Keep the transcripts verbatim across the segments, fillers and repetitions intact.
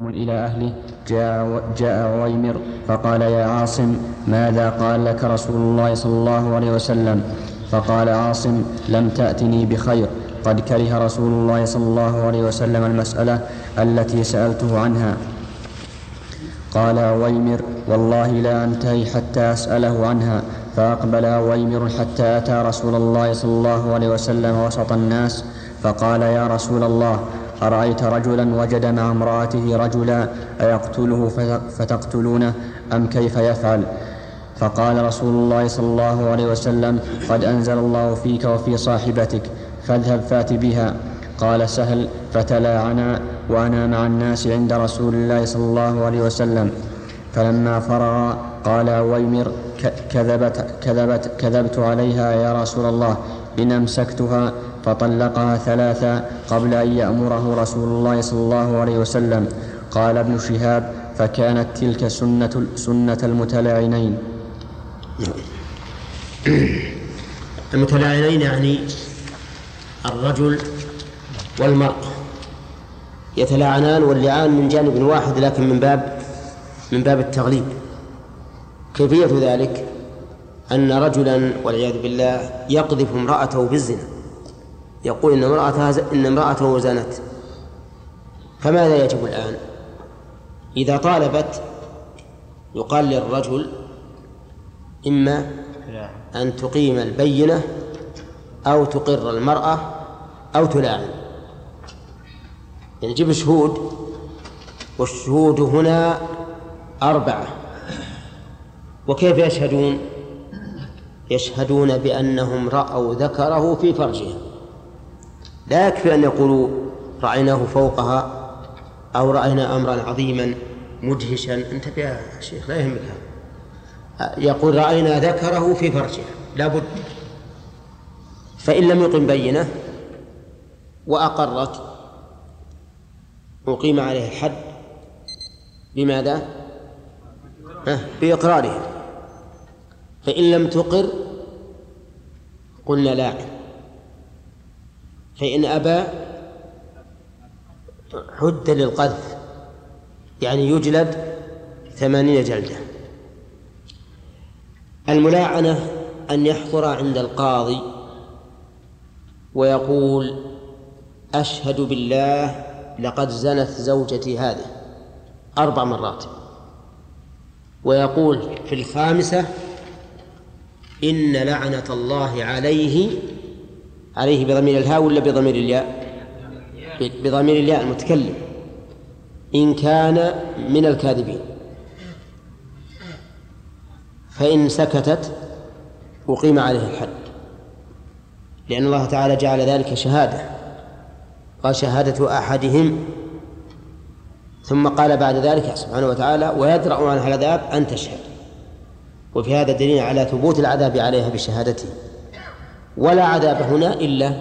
إلى أهله جاء, جاء عويمر فقال: يا عاصم، ماذا قال لك رسول الله صلى الله عليه وسلم؟ فقال عاصم: لم تأتني بخير، قد كره رسول الله صلى الله عليه وسلم المسألة التي سألته عنها. قال عويمر: والله لا أنتهي حتى أسأله عنها. فأقبل عويمر حتى أتى رسول الله صلى الله عليه وسلم وسط الناس، فقال: يا رسول الله، أرأيت رجلا وجد مع امرأته رجلا أيقتله فتقتلونه أم كيف يفعل؟ فقال رسول الله صلى الله عليه وسلم: قد أنزل الله فيك وفي صاحبتك، فاذهب فات بها. قال سهل: فتلاعنا وأنا مع الناس عند رسول الله صلى الله عليه وسلم. فلما فرغ قال عويمر: كذبت, كذبت, كذبت عليها يا رسول الله، إن أمسكتها. فطلقها ثلاثا قبل أن يأمره رسول الله صلى الله عليه وسلم. قال ابن شهاب: فكانت تلك سنة, سنة المتلاعنين. المتلاعنين يعني الرجل والمرأة يتلاعنان، واللعان من جانب واحد لكن من باب من باب التغليب. كيفية ذلك أن رجلا والعياذ بالله يقذف امرأته بالزنا، يقول إن امرأته إن امرأته زنت. فماذا يجب الآن؟ إذا طالبت يقال للرجل: إما أن تقيم البينة أو تقر المرأة أو تلاعن، يعني جيب شهود، والشهود هنا أربعة. وكيف يشهدون؟ يشهدون بأنهم رأوا ذكره في فرجها. لا يكفي أن يقولوا رأيناه فوقها أو رأينا أمرا عظيما مدهشا. انتبه يا شيخ، لا يهمك هذا. يقول رأينا ذكره في فرجها، لا بد. فإن لم يقم بينة وأقرت أقيم عليه الحد. بماذا؟ بإقرارها. فإن لم تقر قلنا لاعن. فإن أبى حد للقذف، يعني يجلد ثمانين جلدة. الملاعنة أن يحضر عند القاضي ويقول: أشهد بالله لقد زنت زوجتي هذه أربع مرات، ويقول في الخامسة: إن لعنة الله عليه. عليه بضمير الهاء ولا بضمير الياء؟ بضمير الياء المتكلم، إن كان من الكاذبين. فإن سكتت أقيم عليه الحد، لأن الله تعالى جعل ذلك شهادة، قال: شهادة أحدهم. ثم قال بعد ذلك سبحانه وتعالى: ويدرأ عنها العذاب أن تشهد. وفي هذا دليل على ثبوت العذاب عليها بشهادته. ولا عذاب هنا إلا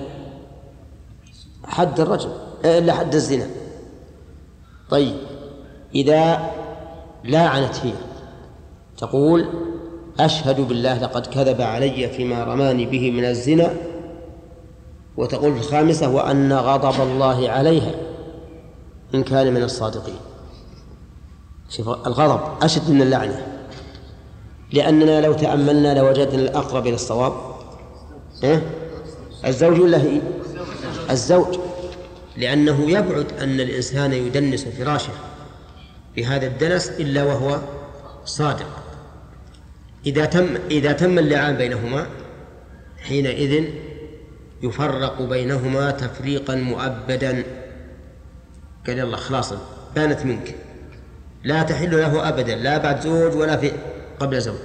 حد الرجم، إلا حد الزنا. طيب، إذا لاعنت هي تقول: أشهد بالله لقد كذب علي فيما رماني به من الزنا. وتقول في الخامسة: وأن غضب الله عليها إن كان من الصادقين. شوف، الغضب أشد من اللعنة، لأننا لو تأملنا لوجدنا الأقرب إلى الصواب إيه؟ الزوج ولا هي؟ الزوج، لأنه يبعد أن الإنسان يدنس فراشه بهذا الدنس إلا وهو صادق. إذا تم إذا تم اللعان بينهما حينئذ يفرق بينهما تفريقا مؤبدا. قال: يلا خلاص، بانت منك، لا تحل له أبدا، لا بعد زوج ولا في قبل زوج.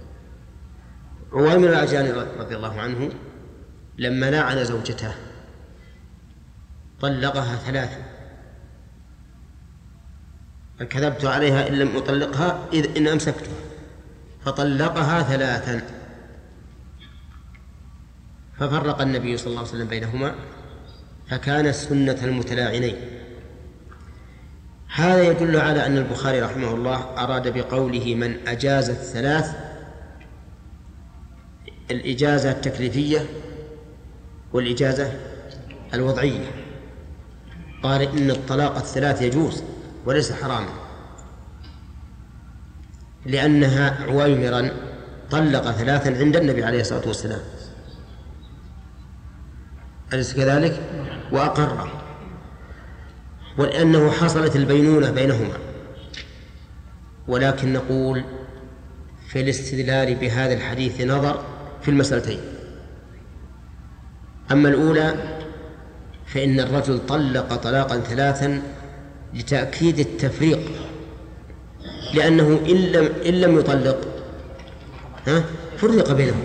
عويمر العجلاني رضي الله عنه لما لاعن زوجته طلقها ثلاثا. كذبت عليها إن لم أطلقها إذ إن أمسكتها. فطلقها ثلاثا، ففرق النبي صلى الله عليه وسلم بينهما، فكان سنة المتلاعنين. هذا يدل على أن البخاري رحمه الله أراد بقوله من أجاز الثلاث الإجازة التكليفية والإجازة الوضعية. قال إن الطلاق الثلاث يجوز وليس حراما، لأنها عويمرا طلق ثلاثا عند النبي عليه الصلاة والسلام، أليس كذلك؟ وأقر، ولأنه حصلت البينونة بينهما. ولكن نقول في الاستدلال بهذا الحديث نظر في المسألتين. أما الأولى فإن الرجل طلق طلاقا ثلاثا لتأكيد التفريق، لأنه إن لم, إن لم يطلق ها فرق بينهم،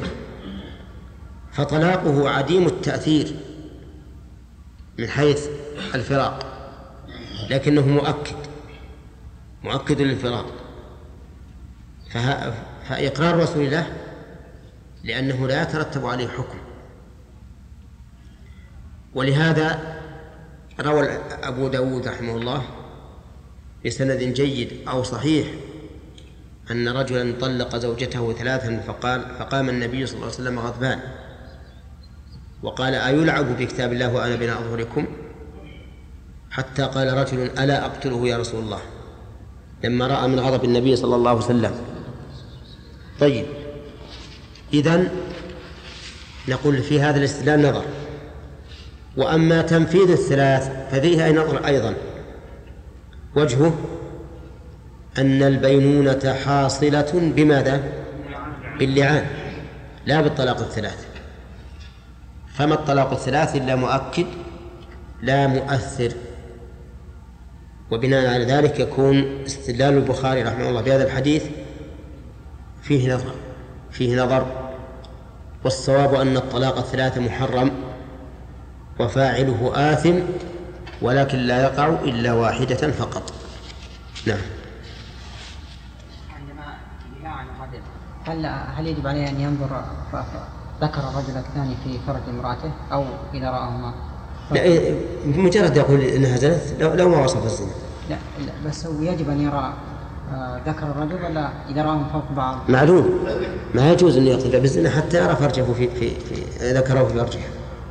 فطلاقه عديم التأثير من حيث الفراق، لكنه مؤكد مؤكد للفراق. فإقرار رسول الله لأنه لا يترتب عليه حكم. ولهذا روى أبو داود رحمه الله بسند جيد أو صحيح أن رجلا طلق زوجته ثلاثا فقال فقام النبي صلى الله عليه وسلم غضبان وقال: أيلعب بكتاب الله وأنا بين أظهركم؟ حتى قال رجل: ألا أقتله يا رسول الله، لما رأى من غضب النبي صلى الله عليه وسلم. طيب، إذن نقول في هذا الاستدلال نظر. وأما تنفيذ الثلاث ففيه نظر أيضا، وجهه أن البينونة حاصلة بماذا؟ باللعان لا بالطلاق الثلاث. فما الطلاق الثلاث إلا مؤكد لا مؤثر. وبناء على ذلك يكون استدلال البخاري رحمه الله بهذا الحديث فيه نظر فيه نظر والصواب أن الطلاق الثلاث محرم وفاعله آثم، ولكن لا يقع إلا واحدة فقط. نعم. عندما يلعن الرجل هل هل يجب عليه أن ينظر ذكر الرجل الثاني في فرج امرأته أو إذا رآهما؟ لا، بمجرد يقول إنها زنت لو, لو ما وصف الزنا. لا, لا بس هو يجب أن يرى ذكر الرجل ولا إذا رآهم فوق بعض؟ معلوم ما يجوز أن يقتل بالزنا حتى يرى فرجه في, في, في ذكره في فرجه.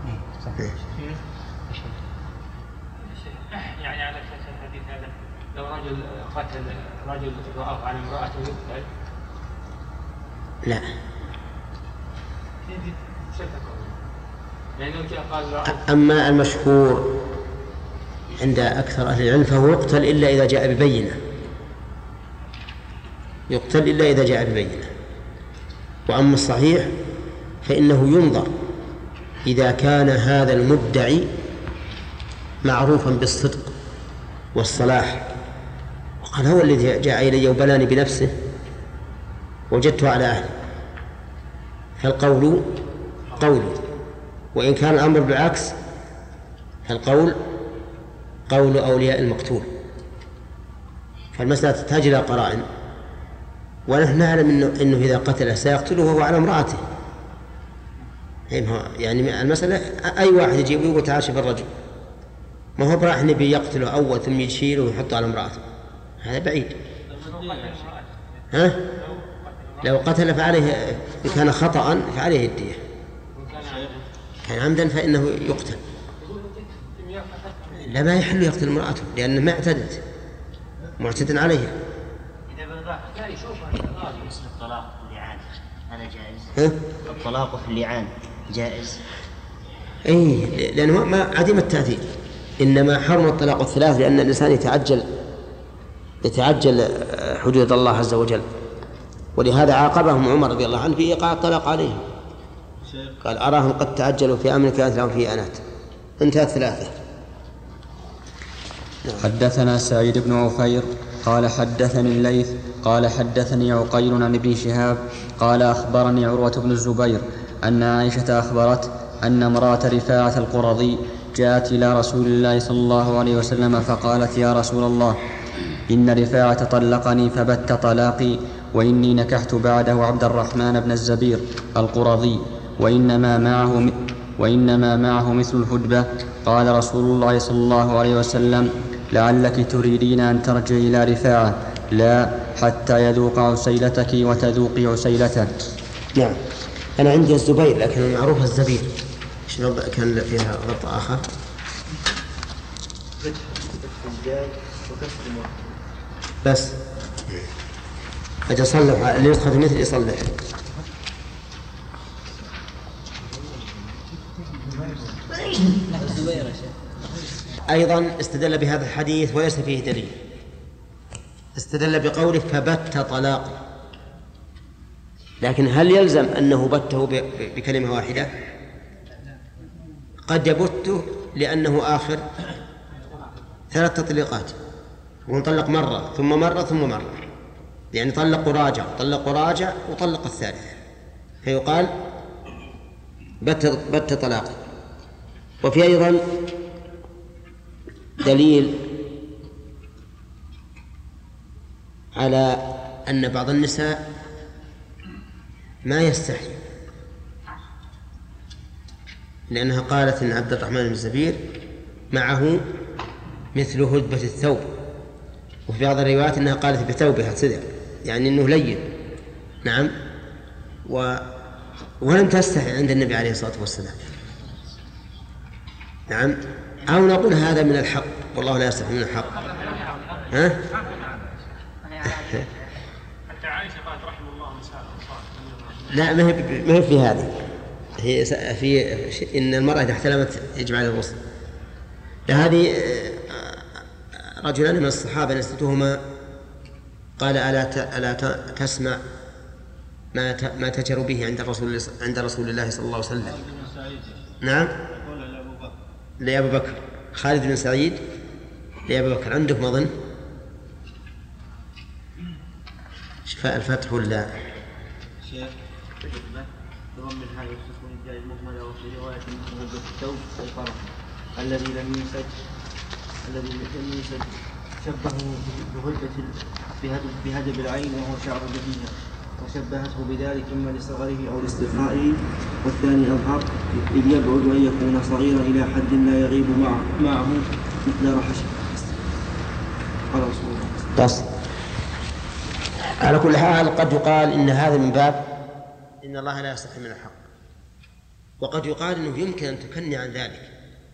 يعني على أساس الحديث هذا لو رجل قتل رجل رأى على امرأته يقتل؟ لا. أما المشهور عند أكثر أهل العلم فهو يقتل إلا إذا جاء ببينة يقتل إلا إذا جاء ببينة. وأما الصحيح فإنه ينظر إذا كان هذا المدعي معروفا بالصدق والصلاح وقال هو الذي جاء إلي وبلاني بنفسه وجدته على أهله، فالقول قوله، وإن كان الأمر بالعكس فالقول قول أولياء المقتول. فالمسألة تحتاج إلى قرائن، ونحن نعلم إنه, إنه إذا قتله سيقتله وهو على امرأته. يعني المسألة أي واحد يجيب ويقول تعال شوف الرجل، ما هو براح نبي يقتله أول ثم يشيله ويحطه على امرأته، هذا بعيد. ها؟ لو قتل فعليه إن كان خطأ فعليه الدية، كان عمدا فإنه يقتل. لا، ما يحل يقتل امرأته لأنه ما اعتدت معتد عليها. مثل الطلاق في اللعان هذا جائز؟ الطلاق في اللعان جائز؟ اي، لأنه ما عديم التأثير. إنما حرم الطلاق الثلاث لأن الإنسان يتعجل يتعجل حدود الله عز وجل، ولهذا عاقبهم عمر رضي الله عنه في إيقاع الطلاق عليهم، قال أراهم قد تعجلوا في أمر كانت لهم فيه أنات. انتهت ثلاثة. حدثنا سعيد بن عفير قال حدثني الليث قال حدثني عقيل عن ابن شهاب قال أخبرني عروة بن الزبير أن عائشة أخبرت أن امرأة رفاعة القرظي جاءت إلى رسول الله صلى الله عليه وسلم فقالت: يا رسول الله، إن رفاعة طلقني فبت طلاقي، وإني نكحت بعده عبد الرحمن بن الزبير القرظي، وإنما معه وإنما معه مثل الهدبة. قال رسول الله صلى الله عليه وسلم: لعلك تريدين أن ترجعي إلى رفاعة، لا حتى يذوق عسيلتك وتذوقي عسيلته. نعم، أنا عندي الزبير لكن المعروف الزبير. شنو كان فيها غلط آخر؟ الدال وكسر المؤخر بس. أجل صلح اللي يدخل مثل يصلح. أيضا استدل بهذا الحديث وليس فيه دليل، استدل بقوله فبت طلاقي، لكن هل يلزم أنه بته بكلمة واحدة؟ قد يبته لأنه آخر ثلاث تطليقات، ونطلق مرة ثم مرة ثم مرة، يعني طلق وراجع طلق وراجع وطلق الثالث، فيقال بت بت طلاقي. وفي أيضا دليل على أن بعض النساء ما يستحي، لأنها قالت إن عبد الرحمن بن الزبير معه مثل هدبة الثوب، وفي بعض الروايات أنها قالت بثوبها صدر، يعني أنه لين. نعم. و... ولم تستحي عند النبي عليه الصلاة والسلام. نعم. أو نقول هذا من الحق، والله لا يستحي من الحق. ها؟ حتى عائشة قالت رحم الله نساء لا، ما هي ما هي في هذه، هي في إن المرأة إذا احتلمت يجب عليها الغسل. هذه رجلان من الصحابة نسيتهما قال ألا ألا تسمع ما ما تجر به عند رسول عند رسول الله صلى الله عليه وسلم. نعم. لأبو بكر. خالد بن سعيد لأبو بكر. عندكم أظن شفاء الفتح ولا شيخ ضمن هذا الخصم الجاي المهملة وفي رواية من الثوب الفرح الذي لم ينسج الذي لم ينسج شبهه بهدب بهدب العين وهو شعر بديهة، وشبهته بذلك إما لصغره أو لاستقرائه، والثاني أظهر إذ يبعد أن يكون صغيرا إلى حد لا يغيب معه مثل رحش. قال رسول الله. بس على كل حال قد يقال إن هذا من باب إن الله لا يستحي من الحق، وقد يقال إنه يمكن أن تكني عن ذلك.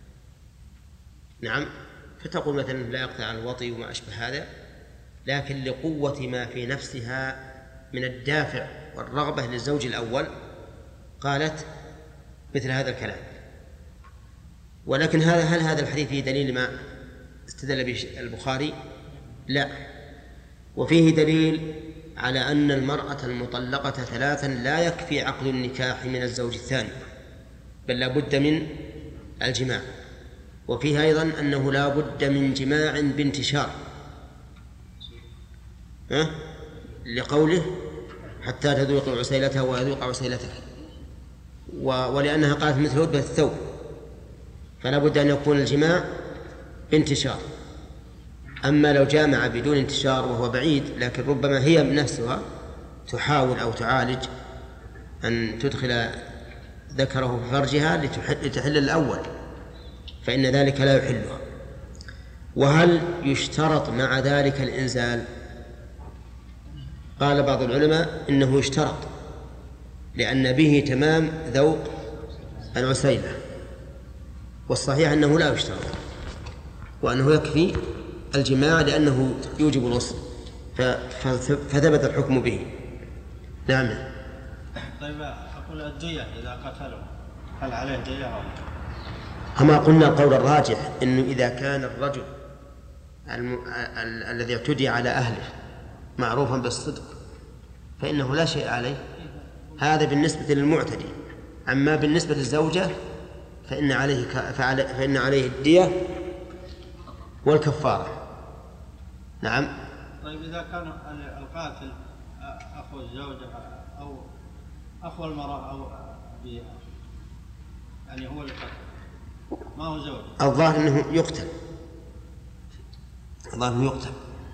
نعم. فتقول مثلا لا يقطع عن الوطي وما أشبه هذا، لكن لقوة ما في نفسها من الدافع والرغبة للزوج الأول قالت مثل هذا الكلام. ولكن هذا هل هذا الحديث فيه دليل ما استدل به البخاري؟ لا. وفيه دليل على أن المرأة المطلقة ثلاثا لا يكفي عقد النكاح من الزوج الثاني، بل لا بد من الجماع. وفيه أيضا أنه لا بد من جماع بانتشار، أه؟ لقوله حتى تذوق عسيلتها ويذوق عسيلتك، ولأنها قالت مثل هدبة الثوب، فلا بد أن يكون الجماع بانتشار. أما لو جامع بدون انتشار وهو بعيد، لكن ربما هي بنفسها تحاول أو تعالج أن تدخل ذكره في فرجها لتحل الأول، فإن ذلك لا يحلها. وهل يشترط مع ذلك الإنزال؟ قال بعض العلماء إنه يشترط، لأن به تمام ذوق العسيلة، والصحيح أنه لا يشترط، وأنه يكفي الجماع لأنه يوجب الغسل، فثبت الحكم به. نعم. طيب أقول الدية إذا قتلوا هل عليه دية أو؟ أما قلنا القول الراجح إنه إذا كان الرجل الم... ال... الذي اعتدي على أهله معروفا بالصدق فإنه لا شيء عليه، هذا بالنسبة للمعتدي. أما بالنسبة للزوجة فإن عليه ك... فعل... فإن عليه الدية والكفارة. نعم. طيب إذا كان القاتل أخو الزوجة أو أخو المرأة أو أبيها، يعني هو القاتل ما هو زوج، الظاهر أنه يقتل، الظاهر أنه يقتل.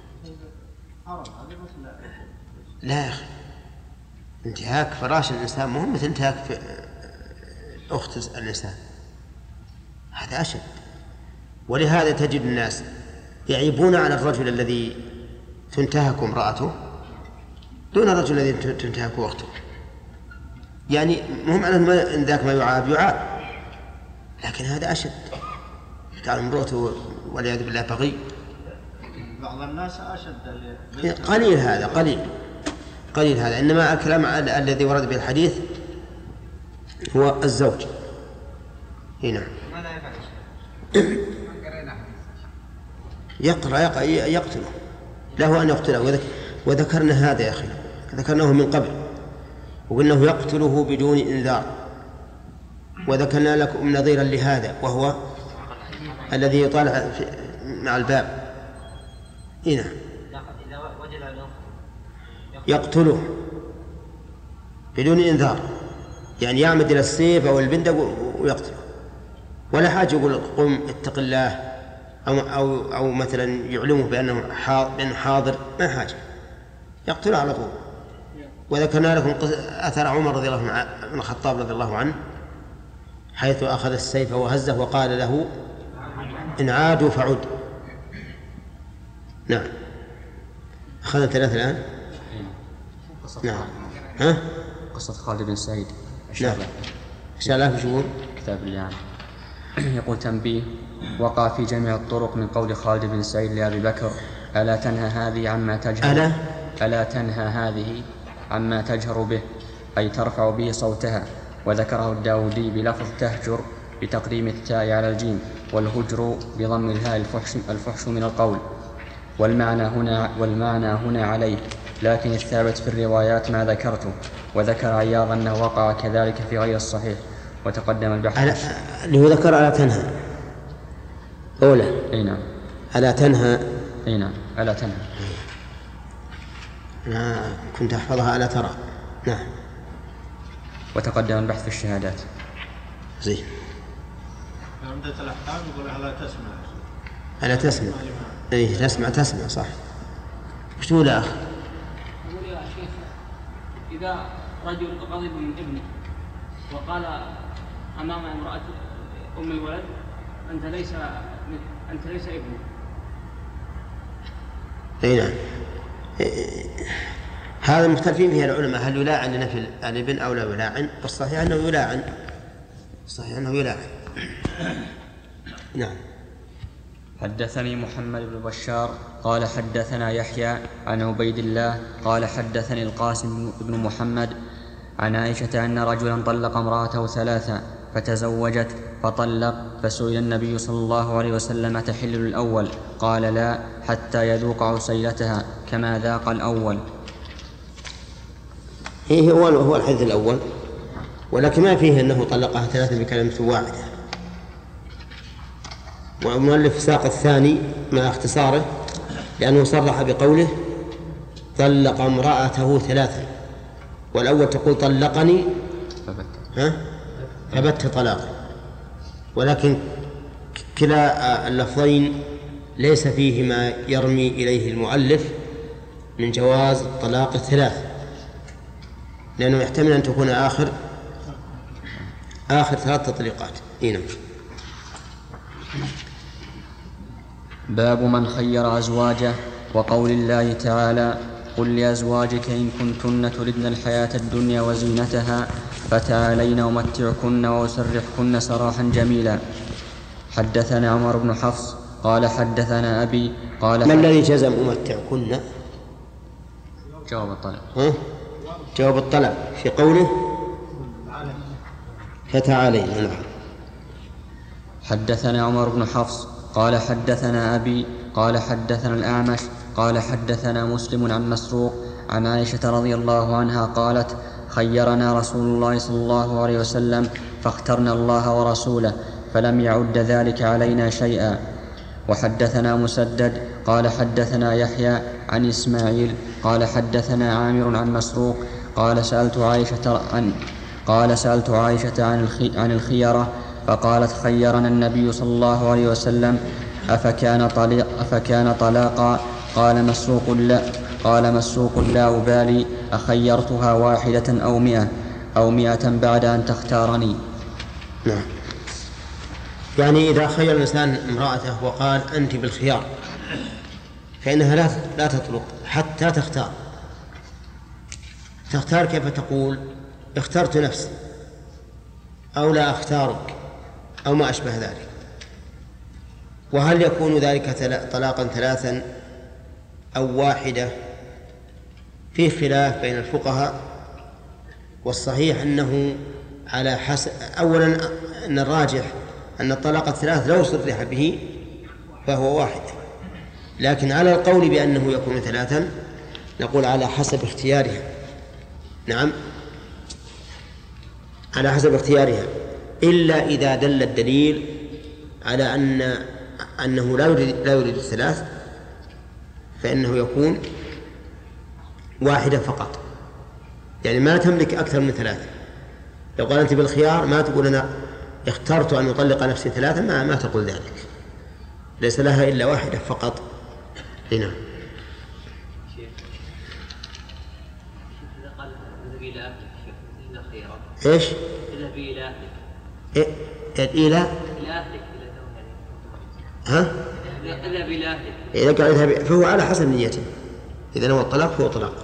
لا يا أخي، انتهاك فراش الإنسان مهم مثل انتهاك أخت الإنسان، هذا أشد. ولهذا تجد الناس يعيبون على الرجل الذي تنتهك امرأته دون الرجل الذي تنتهك أخته. يعني مهم أنه إن ذاك ما يعاب يعاب، لكن هذا أشد. تعال امرأته والعياذ بالله بغي بعض الناس أشد. قليل هذا قليل قليل هذا، إنما الكلام الذي ورد به الحديث هو الزوج. هنا يقرأ يقتله، له أن يقتله. وذكرنا هذا يا أخي، ذكرناه من قبل وقلناه يقتله بدون إنذار، وذكرنا لكم نظيرا لهذا وهو الذي يطالع مع الباب. هنا يقتله بدون إنذار، يعني يعمد إلى السيف أو البندق ويقتله، ولا حاجة يقول قم اتق الله أو, أو, أو مثلا يعلمه بأنه حاضر، ما حاجة، يقتله على طول. وذكرنا لكم أثر عمر رضي الله عنه بن الخطاب رضي الله عنه حيث أخذ السيف وهزه وقال له إن عادوا فعد. نعم أخذنا ثلاثة الآن. نعم ها قصة خالد بن سعيد. نعم إن شاء الله بشهور كتاب يعني. يقول تنبيه: وقع في جميع الطرق من قول خالد بن سعيد لأبي بكر: ألا تنهى هذه عما تجهر ألا ألا تنهى هذه عما تجهر به، أي ترفع به صوتها. وذكره الداودي بلفظ تهجر بتقديم التاء على الجيم، والهجر بضم الهاء الفحش, الفحش من القول. والمعنى هنا والمعنى هنا عليه، لكن الثابت في الروايات ما ذكرته. وذكر عياض أنه وقع كذلك في غير الصحيح، وتقدم البحث. اللي هو ذكر ألا تنهى أولى. أي نعم. ألا تنهى. أي نعم ألا تنهى. أنا كنت أحفظها ألا ترى. نعم. وتقدم البحث في الشهادات. زين. عمدة الأحكام يقول ألا تسمع. ألا تسمع. إيه تسمع تسمع صح. وش تقول يا أخ؟ يقول يا شيخ إذا رجل غضب من ابنه وقال أمام امرأة أم الولد: أنت ليس أنت ليس ابني. أي نعم. هذا مختلفين فيه العلماء، هل يلاعن لنفي الابن أو لا يلاعن؟ والصحيح أنه يلاعن. الصحيح أنه يلاعن. نعم. حدثني محمد بن بشار قال حدثنا يحيى عن عبيد الله قال حدثني القاسم بن محمد عن عائشة أن رجلا طلق امرأته ثلاثا فتزوجت فطلق، فسئل النبي صلى الله عليه وسلم: تحل الأول؟ قال: لا، حتى يذوق عسيلتها كما ذاق الأول. هي هو هو الحديث الأول، ولكن ما فيه أنه طلقها ثلاثا بكلمة واحدة. والمؤلف ساق الثاني مع اختصاره لأنه صرح بقوله طلق امرأته ثلاثا، والأول تقول طلقني ها فبت طلاقا، ولكن كلا اللفظين ليس فيه ما يرمي إليه المؤلف من جواز الطلاق الثلاث، لأنه يحتمل أن تكون آخر آخر ثلاث تطليقات. هنا باب من خير أزواجه، وقول الله تعالى: قل لأزواجك إن كنتن تردن الحياة الدنيا وزينتها فتعالين أمتعكن وأسرحكن سراحا جميلا. حدثنا عمر بن حفص قال حدثنا أبي قال: ما الذي جزم أمتعكن؟ جواب الطلب. ها؟ جواب الطلب في قوله فتعالين. نعم. حدثنا عمر بن حفص قال حدثنا أبي قال حدثنا الأعمش قال حدثنا مسلم عن مسروق عن عائشة رضي الله عنها قالت: خيرنا رسول الله صلى الله عليه وسلم فاخترنا الله ورسوله، فلم يعد ذلك علينا شيئا. وحدثنا مسدد قال حدثنا يحيى عن إسماعيل قال حدثنا عامر عن مسروق قال سألت عائشة عن قال سألت عائشة عن الخي عن الخيرة فقالت: خيرنا النبي صلى الله عليه وسلم أفكان طليق أفكان طلاقا؟ قال مسروق: لا قال مسروق: لا أبالي أخيرتها واحدة أو مئة أو مئة بعد أن تختارني. نعم. يعني إذا خير الإنسان امرأته وقال أنت بالخيار فإنها لا لا تطلق حتى تختار. تختار كيف تقول؟ اخترت نفسي أو لا أختارك أو ما أشبه ذلك. وهل يكون ذلك طلاقا ثلاثا أو واحدة فيه خلاف بين الفقهاء، والصحيح أنه على حسب. أولا أن الراجح أن الطلاق الثلاث لو صرح به فهو واحد، لكن على القول بأنه يكون ثلاثا نقول على حسب اختيارها. نعم، على حسب اختيارها، إلا إذا دل الدليل على أن أنه لا يريد لا يريد الثلاث فإنه يكون واحدة فقط، يعني ما تملك أكثر من ثلاثة. لو قال أنت بالخيار ما تقول أنا اخترت أن أطلق نفسي ثلاثة، ما, ما تقول ذلك، ليس لها إلا واحدة فقط. هنا إيش؟ اذهبي إلى أهلك. إيه؟ إلى إلى أهلك. ها؟ اذهب إلى أهلك. إذا قال اذهب فهو على حسب نيته، إذا نوى الطلاق فهو طلاق.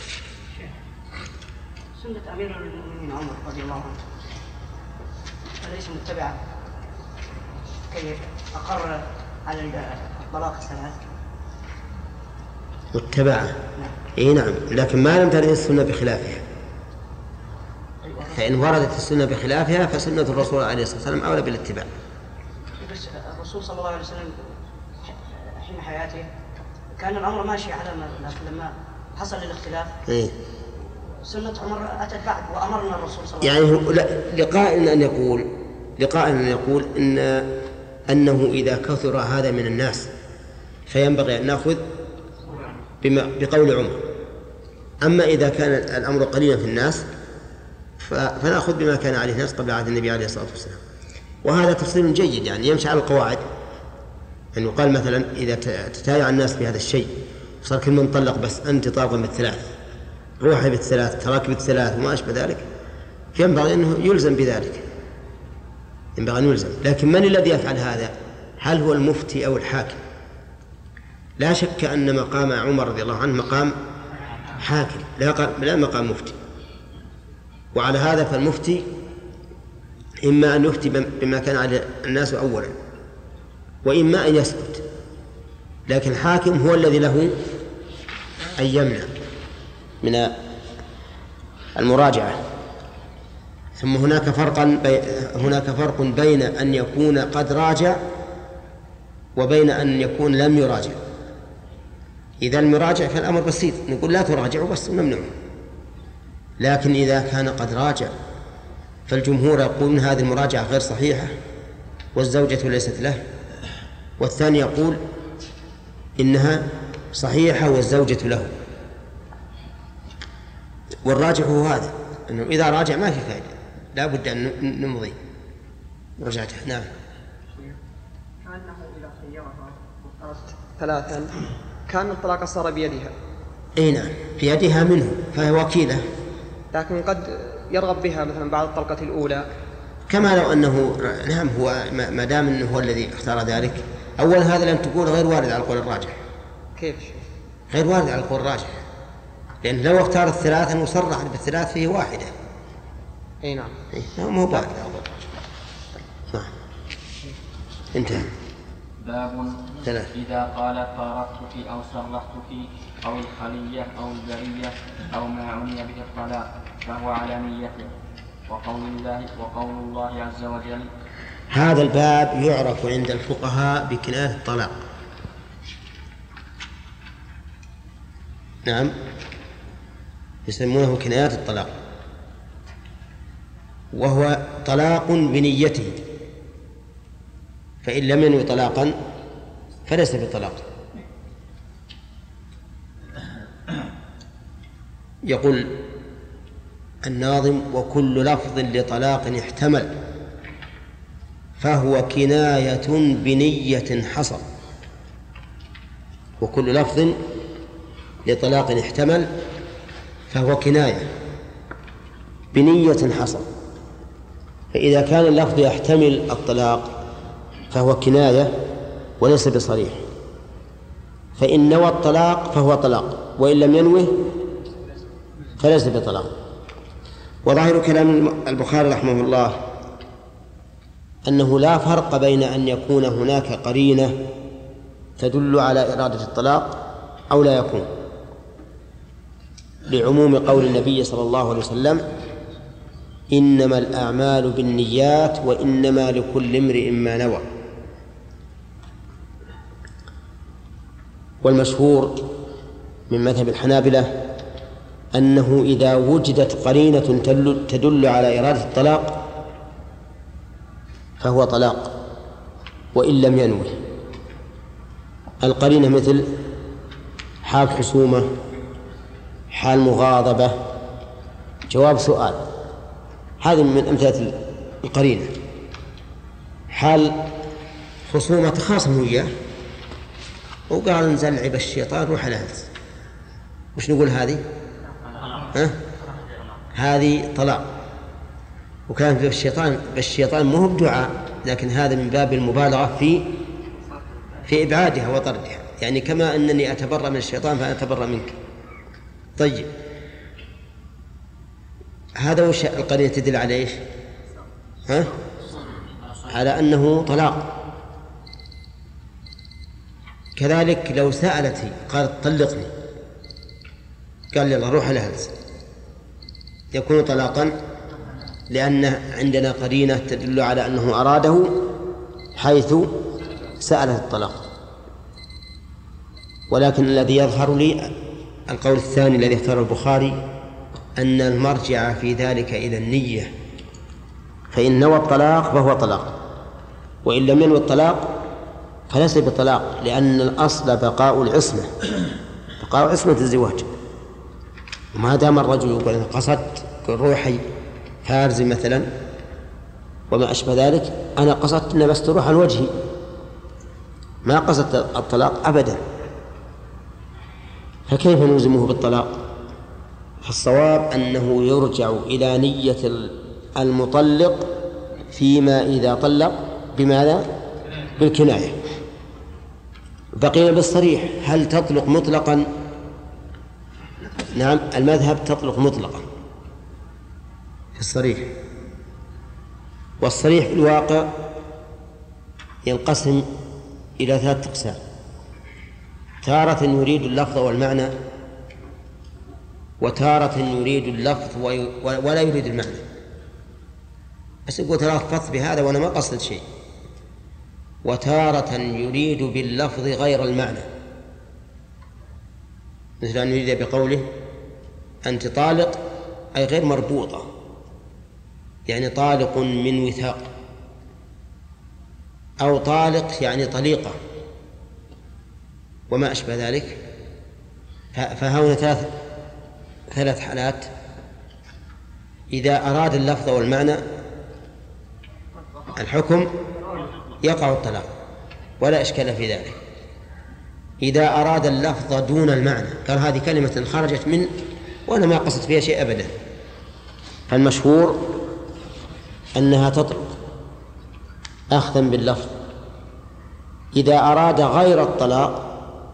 سنة أمير المؤمنين عمر رضي الله عنه أليس متبعا كي أقر على الطلاق الثلاث؟ متبعة. إيه نعم، لكن ما لم ترد السنة بخلافها، فإن وردت السنة بخلافها فسنة الرسول عليه الصلاة والسلام أولى بالاتباع. بس الرسول صلى الله عليه وسلم حين حياته كان الأمر ماشي على ما، لكن لما حصل الاختلاف إيه؟ سنة عمر أتت بعد وأمرنا الرسول صلى الله يعني عليه وسلم. يعني لقائل أن يقول لقائل أن يقول إن أنه إذا كثر هذا من الناس فينبغي أن نأخذ بما بقول عمر، أما إذا كان الأمر قليلا في الناس فنأخذ بما كان عليه الناس قبل عهد النبي عليه الصلاة والسلام. وهذا تفصيل جيد، يعني يمشي على القواعد، أنه قال مثلا إذا تتايع الناس بهذا الشيء وصار كل من طلق بس أنت طالق بالثلاث، روحي بالثلاث، تراك بالثلاث وما أشبه ذلك، ينبغي أنه يلزم بذلك، ينبغي أن يلزم. لكن من الذي يفعل هذا؟ هل هو المفتي أو الحاكم؟ لا شك أن مقام عمر رضي الله عنه مقام حاكم، لا مقام مفتي. وعلى هذا فالمفتي إما أن يفتي بما كان على الناس أولا، وإما أن يسكت، لكن الحاكم هو الذي له أن يمنع من المراجعة. ثم هناك فرقا بي... هناك فرق بين أن يكون قد راجع وبين أن يكون لم يراجع. إذا المراجع فالأمر بسيط، نقول لا تراجعوا بس ونمنعه. لكن إذا كان قد راجع فالجمهور يقولون هذه المراجعة غير صحيحة والزوجة ليست له، والثاني يقول إنها صحيحة والزوجة له. والراجح هو هذا، أنه إذا راجع ما في فائدة، لا بد أن نمضي رجعته. نعم. كأنه إذا خيرها ثلاثا كان الطلاق صار بيدها. أي نعم، في يدها منه فهي وكيلة، لكن قد يرغب بها مثلا بعد الطلقة الأولى، كما لو أنه نعم هو ما دام أنه هو الذي اختار ذلك. أولا هذا لم تقول غير وارد على القول الراجح. كيف؟ غير وارد على القول الراجح، لأن لو اختار الثلاثة وصرح بالثلاث فيه واحدة. أي نعم. إيه مو وارد على القول الراجح. نعم. انتهى. باب ثلاث. إذا قال فارقتك أو سرحتك أو الخلية أو البرية أو ما عني به الطلاق فهو على نيته. وقول الله وقول الله عز وجل. هذا الباب يعرف عند الفقهاء بكناية الطلاق. نعم، يسمونه كناية الطلاق، وهو طلاق بنيته، فإن لم ينوي طلاقا فليس بطلاق. يقول الناظم: وكل لفظ لطلاق احتمل فهو كناية بنية حصل. وكل لفظ لطلاق احتمل فهو كناية بنية حصل. فإذا كان اللفظ يحتمل الطلاق فهو كناية وليس بصريح، فإن نوى الطلاق فهو طلاق، وإن لم ينوه فليس بطلاق. وظاهر كلام البخاري رحمه الله أنه لا فرق بين أن يكون هناك قرينة تدل على إرادة الطلاق أو لا يكون، لعموم قول النبي صلى الله عليه وسلم: إنما الأعمال بالنيات وإنما لكل امرئ ما نوى. والمشهور من مذهب الحنابلة أنه إذا وجدت قرينة تدل على إرادة الطلاق فهو طلاق وإن لم ينوه. القرينة مثل حال خصومة، حال مغاضبة، جواب سؤال، هذه من أمثلة القرينة. حال خصومة تخاصم وياه وقال نزلعب الشيطان روح على هلس، وش نقول هذه؟ ها؟ هذه طلاق. وكان في الشيطان بالشيطان مو بدعاء، لكن هذا من باب المبالغة في في إبعادها وطردها، يعني كما أنني أتبرأ من الشيطان فأنا أتبرأ منك. طيب، هذا وش القرينة تدل على إيش؟ ها؟ على أنه طلاق. كذلك لو سألتي قالت طلقني، قال يلا روح على هلس، يكون طلاقا لأن عندنا قرينة تدل على أنه أراده حيث سألت الطلاق. ولكن الذي يظهر لي القول الثاني الذي اختاره البخاري، أن المرجع في ذلك إلى النية، فإن نوى الطلاق فهو طلاق، وإن لم ينوي الطلاق فليس بطلاق، لأن الأصل بقاء العصمة، بقاء عصمة الزواج. وما دام الرجل يقول أنا قصدت روحي فارزي مثلا وما أشبه ذلك، أنا قصدت أن بس تروح عن وجهي، ما قصدت الطلاق أبدا، فكيف نلزمه بالطلاق؟ فالصواب أنه يرجع إلى نية المطلق فيما إذا طلق بماذا؟ بالكناية. بقينا بالصريح، هل تطلق مطلقا؟ نعم، المذهب تطلق مطلقا في الصريح، والصريح في الواقع ينقسم إلى ثلاثة أقسام: تارة يريد اللفظ والمعنى، وتارة يريد اللفظ ولا يريد المعنى، بس يقول تلفظت بهذا وأنا ما قصدت شيء، وتارة يريد باللفظ غير المعنى، مثل أن يريد بقوله أنت طالق أي غير مربوطة، يعني طالق من وثاق، أو طالق يعني طليقة وما أشبه ذلك. فهنا ثلاث ثلاث حالات: إذا أراد اللفظ والمعنى الحكم يقع الطلاق ولا إشكال في ذلك. إذا أراد اللفظ دون المعنى، قال هذه كلمة خرجت من وأنا ما قصدت فيها شيء أبدا، فالمشهور أنها تطلق أخذا باللفظ. إذا أراد غير الطلاق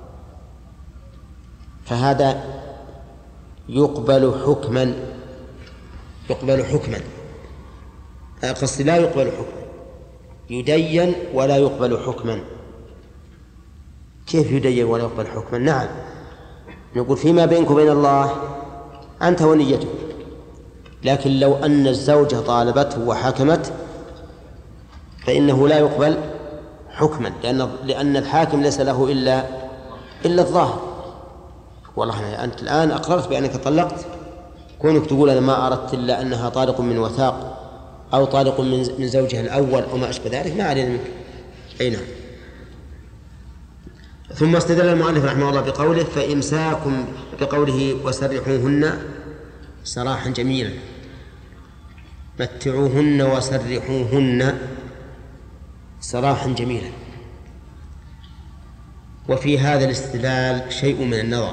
فهذا يقبل حكما يقبل حكما قصدي لا يقبل حكما، يدين ولا يقبل حكما. كيف يدين ولا يقبل حكما؟ نعم، نقول فيما بينك وبين الله أنت ونيتك، لكن لو أن الزوجة طالبته وحكمت فإنه لا يقبل حكما، لأن لأن الحاكم ليس له إلا إلا الظاهر. والله أنت الآن أقررت بأنك طلقت، كونك تقول أنا ما أردت إلا أنها طالق من وثاق أو طالق من زوجها الأول أو ما أشبه ذلك، ما علينا منك. أي نعم. ثم استدل المؤلف رحمه الله بقوله فإمساكم بقوله وسرحوهن سراحا جميلا، متعوهن وسرحوهن سراحا جميلا. وفي هذا الاستدلال شيء من النظر.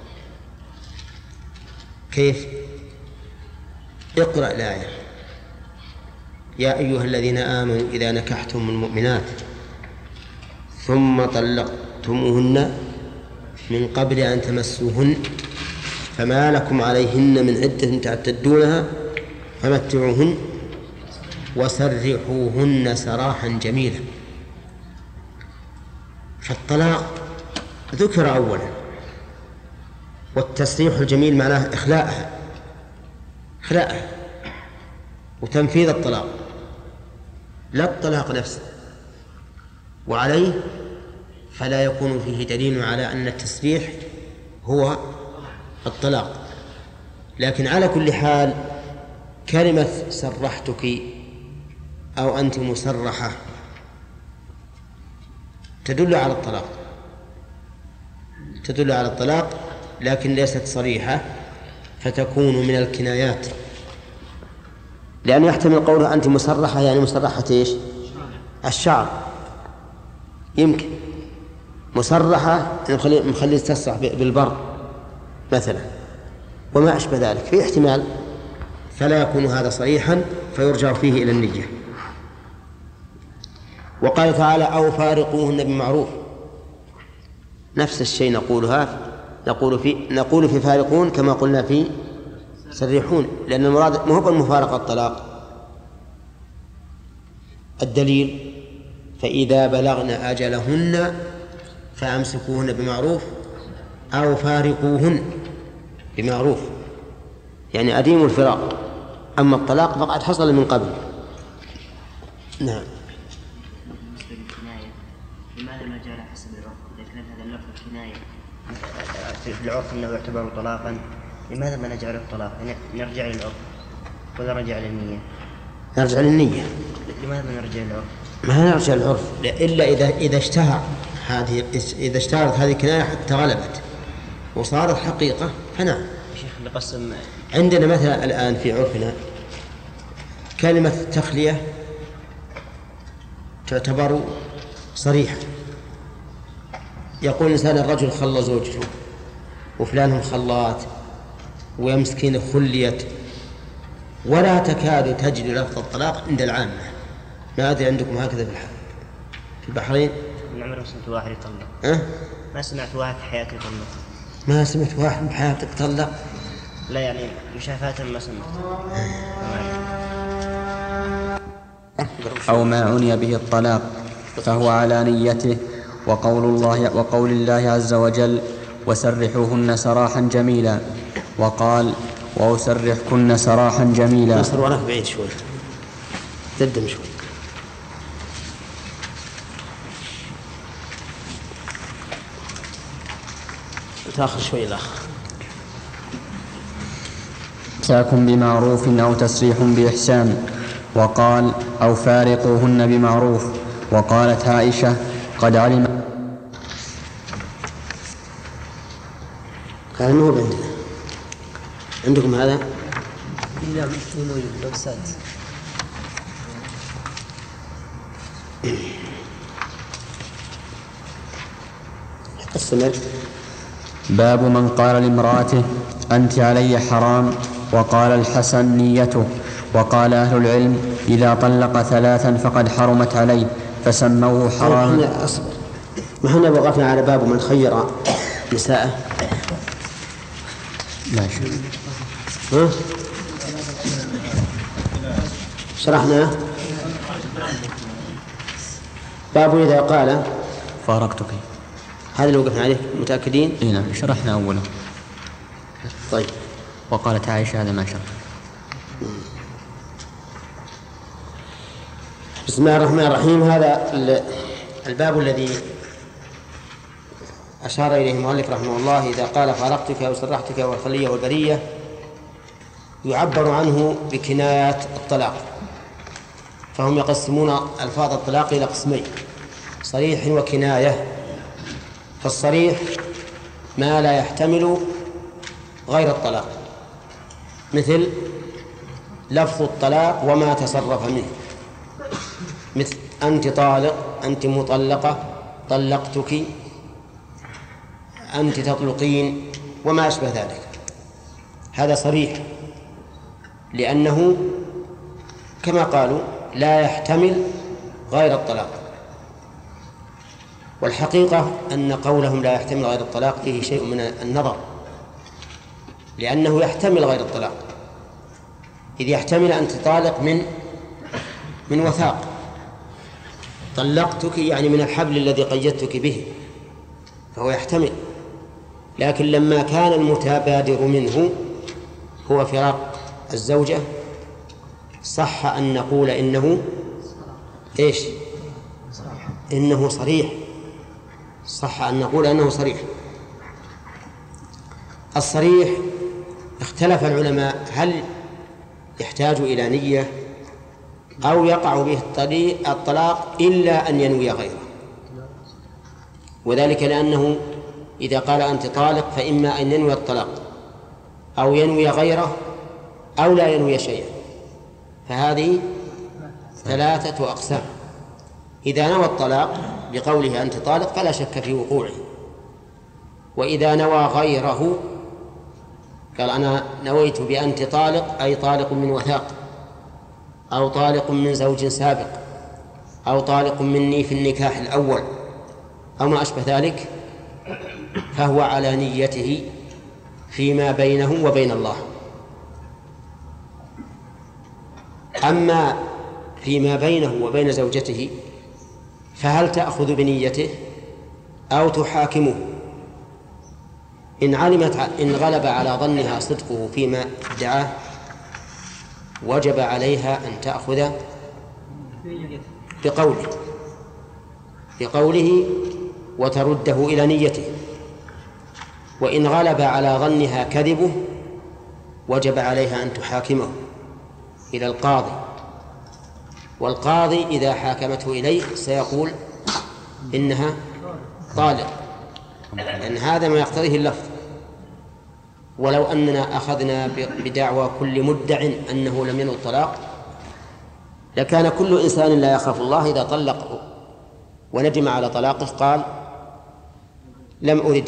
كيف؟ اقرأ الآية: يا أيها الذين آمنوا إذا نكحتم المؤمنات ثم طلقتموهن من قبل أن تمسوهن فما لكم عليهن من عدة تعتدونها فمتعوهن وسرحوهن سراحا جميلا. فالطلاق ذكر أولا والتسريح الجميل معناه إخلاءها إخلاءها وتنفيذ الطلاق لا الطلاق نفسه. وعليه فلا يكون فيه دليل على أن التسريح هو الطلاق. لكن على كل حال كلمة سرحتك أو أنت مسرحة تدل على الطلاق تدل على الطلاق لكن ليست صريحة، فتكون من الكنايات، لأنه يحتمل قولها أنت مسرحة يعني مسرحة إيش؟ الشعر، يمكن مسرحة مخلي تسرح بالبر مثلا وما أشبه ذلك، في احتمال، فلا يكون هذا صريحا فيرجع فيه إلى النية. وقال تعالى أو فارقوهن بمعروف، نفس الشيء نقولها نقول في نقول في فارقون كما قلنا في سرحون، لأن المراد ما هو المفارقة الطلاق. الدليل فإذا بلغن أجلهن فأمسكوهن بمعروف أو فارقوهن بمعروف، يعني أديموا الفراق، أما الطلاق فقد حصل من قبل. نعم. لماذا ما جاء حسب العرف؟ إذا كان هذا اللفظ كناية في العرف أنه يعتبر طلاقا، لماذا ما نجعله طلاق؟ نرجع للعرف ولا نرجع للنية؟ نرجع للنية. لماذا ما نرجع للعرف؟ ما نرجع للعرف إلا إذا إذا اشتهر هذه إذا اشتهرت هذه الكناية حتى غلبت وصارت حقيقة فنعم. شيخ نقسم عندنا مثلا الآن في عرفنا كلمة تخلية تعتبر صريحة، يقول إنسان الرجل خلى زوجته وفلانهم خلات ويمسكين خليت، ولا تكاد تجد لفظ الطلاق عند العامة. ما أدري عندكم هكذا في البحرين؟ من عمر سمعت واحد يطلق. أه؟ ما سمعت واحد في حياتي يطلق. ما سمعت واحد بحياتك طلق؟ لا يعني مشافاة ما سمعت. أو ما عني به الطلاق فهو على نيته. وقول الله وقول الله عز وجل وسرحوهن سراحا جميلا، وقال وأسرحكن سراحا جميلا. نصر وراك بعيد شوي، تقدم شوي. تأخر شوي الأخ. إمساك بمعروف أو تسريح بإحسان. وقال أو فارقوهن بمعروف. وقالت عائشة قد علم. هذا مو عندنا، عندكم هذا؟ لا موجود أستاذ. استمر. باب من قال لامرأته أنت علي حرام. وقال الحسن نيته. وقال أهل العلم إذا طلق ثلاثا فقد حرمت عليه فسموه حرام. ما احنا وقفنا على باب من خير نساءه. لا شيء. ها؟ شرحناه. باب إذا قال فارقتك، هذا اللي وقفنا عليه، متأكدين؟ إيه نعم شرحنا أوله. طيب. وقالت عائشة هذا ما شرح. بسم الله الرحمن الرحيم. هذا الباب الذي أشار إليه المؤلف رحمه الله، إذا قال فارقتك أو سرحتك والخلية والبرية، يعبر عنه بكنايات الطلاق. فهم يقسمون ألفاظ الطلاق إلى قسمين، صريح وكناية. فالصريح ما لا يحتمل غير الطلاق، مثل لفظ الطلاق وما تصرف منه، مثل أنت طالق، أنت مطلقة، طلقتك، أنت تطلقين، وما أشبه ذلك. هذا صريح لأنه كما قالوا لا يحتمل غير الطلاق. والحقيقة أن قولهم لا يحتمل غير الطلاق فيه شيء من النظر، لأنه يحتمل غير الطلاق، إذ يحتمل أن تطالق من من وثاق. طلقتك يعني من الحبل الذي قيدتك به، فهو يحتمل. لكن لما كان المتبادر منه هو فراق الزوجة صح أن نقول إنه إيش؟ إنه صريح، صح أن نقول إنه صريح. الصريح اختلف العلماء هل يحتاج إلى نية أو يقع به الطلاق إلا أن ينوي غيره، وذلك لأنه إذا قال أنت طالق فإما أن ينوي الطلاق أو ينوي غيره أو لا ينوي شيئا، فهذه ثلاثة أقسام. إذا نوى الطلاق بقوله أنت طالق فلا شك في وقوعه، وإذا نوى غيره قال أنا نويت بأنت طالق أي طالق من وثاق أو طالق من زوج سابق أو طالق مني في النكاح الأول أو ما أشبه ذلك، فهو على نيته فيما بينه وبين الله. أما فيما بينه وبين زوجته فهل تأخذ بنيته أو تحاكمه؟ إن علمت إن غلب على ظنها صدقه فيما ادعاه وجب عليها أن تأخذ بقوله بقوله وترده إلى نيته. وإن غلب على ظنها كذبه وجب عليها أن تحاكمه إلى القاضي، والقاضي إذا حاكمته إليه سيقول إنها طالق، لأن هذا ما يقتضيه اللفظ. ولو أننا أخذنا بدعوى كل مدع أنه لم ينو الطلاق لكان كل إنسان لا يخاف الله إذا طلق وندم على طلاقه قال لم أرد.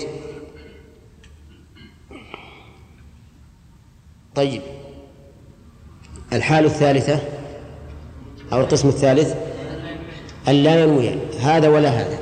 طيب، الحال الثالثة أو القسم الثالث أن لا ينوي هذا ولا هذا،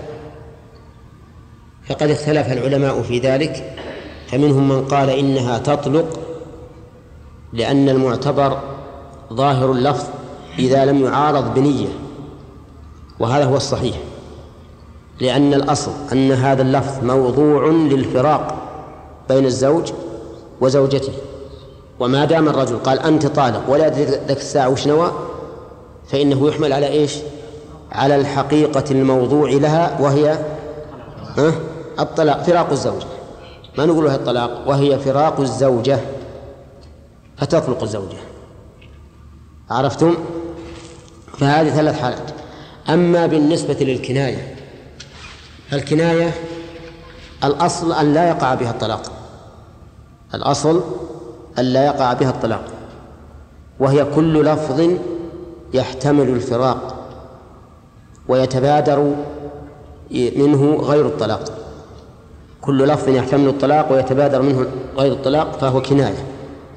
فقد اختلف العلماء في ذلك، فمنهم من قال إنها تطلق لأن المعتبر ظاهر اللفظ إذا لم يعارض بنية، وهذا هو الصحيح، لأن الأصل أن هذا اللفظ موضوع للفراق بين الزوج وزوجته، وما دام الرجل قال أنت طالق ولا يدري ذاك الساعة وش نوى فإنه يحمل على إيش؟ على الحقيقة الموضوع لها، وهي ها؟ الطلاق، فراق الزوجة، ما نقولها الطلاق، وهي فراق الزوجة، فتطلق الزوجة. عرفتم؟ فهذه ثلاث حالات. أما بالنسبة للكناية فالكناية الأصل أن لا يقع بها الطلاق، الأصل أن لا يقع بها الطلاق، وهي كل لفظ يحتمل الفراق ويتبادر منه غير الطلاق، كل لفظ يحتمل الطلاق ويتبادر منه غير الطلاق فهو كناية.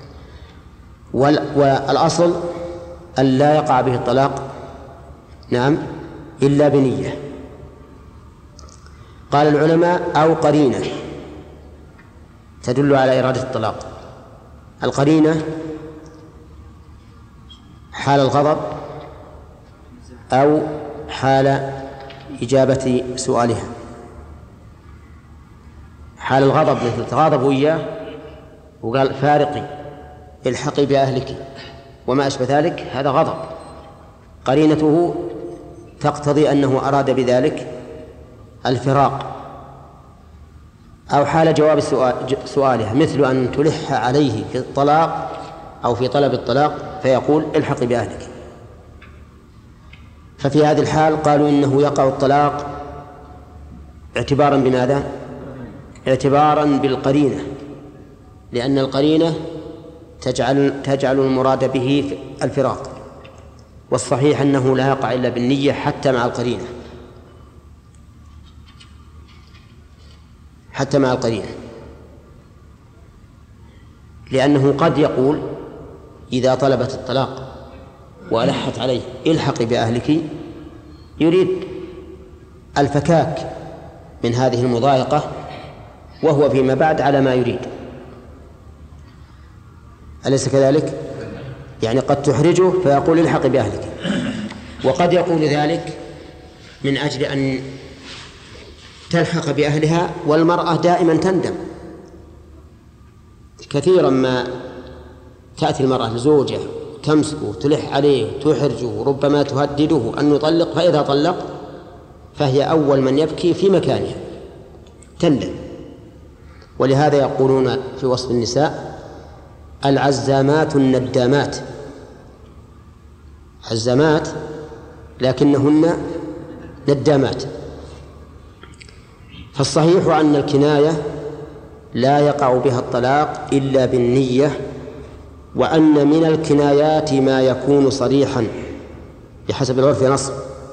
والأصل أن لا يقع به الطلاق نعم إلا بنية. قال العلماء أو قرينة تدل على إرادة الطلاق. القرينة حال الغضب أو حال إجابة سؤالها. حال الغضب مثل تغاضبوا إياه وقال فارقي الحقي بأهلك وما أشبه ذلك، هذا غضب، قرينته تقتضي أنه أراد بذلك الفراق. أو حال جواب سؤالها مثل أن تلح عليه في الطلاق أو في طلب الطلاق فيقول الحقي بأهلك. ففي هذه الحال قالوا إنه يقع الطلاق اعتبارا بماذا؟ اعتبارا بالقرينة، لأن القرينة تجعل, تجعل المراد به الفراق، والصحيح أنه لا يقع إلا بالنية حتى مع القرينة، حتى مع القرينة، لأنه قد يقول إذا طلبت الطلاق وألحت عليه الحقي بأهلك يريد الفكاك من هذه المضايقة وهو فيما بعد على ما يريد، أليس كذلك؟ يعني قد تحرجه فيقول الحقي بأهلك، وقد يقول ذلك من أجل أن تلحق بأهلها، والمرأة دائما تندم كثيرا ما تأتي المرأة لزوجها تمسكه تلح عليه تحرجه ربما تهدده أن يطلق، فإذا طلق فهي أول من يبكي في مكانها تندم. ولهذا يقولون في وصف النساء العزامات الندامات، عزامات لكنهن ندامات. فالصحيح أن الكناية لا يقع بها الطلاق إلا بالنية، وأن من الكنايات ما يكون صريحا بحسب العرف نص،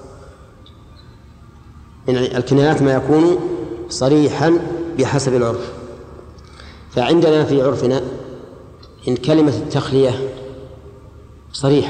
من الكنايات ما يكون صريحا بحسب العرف. فعندنا في عرفنا إن كلمة التخلية صريحة،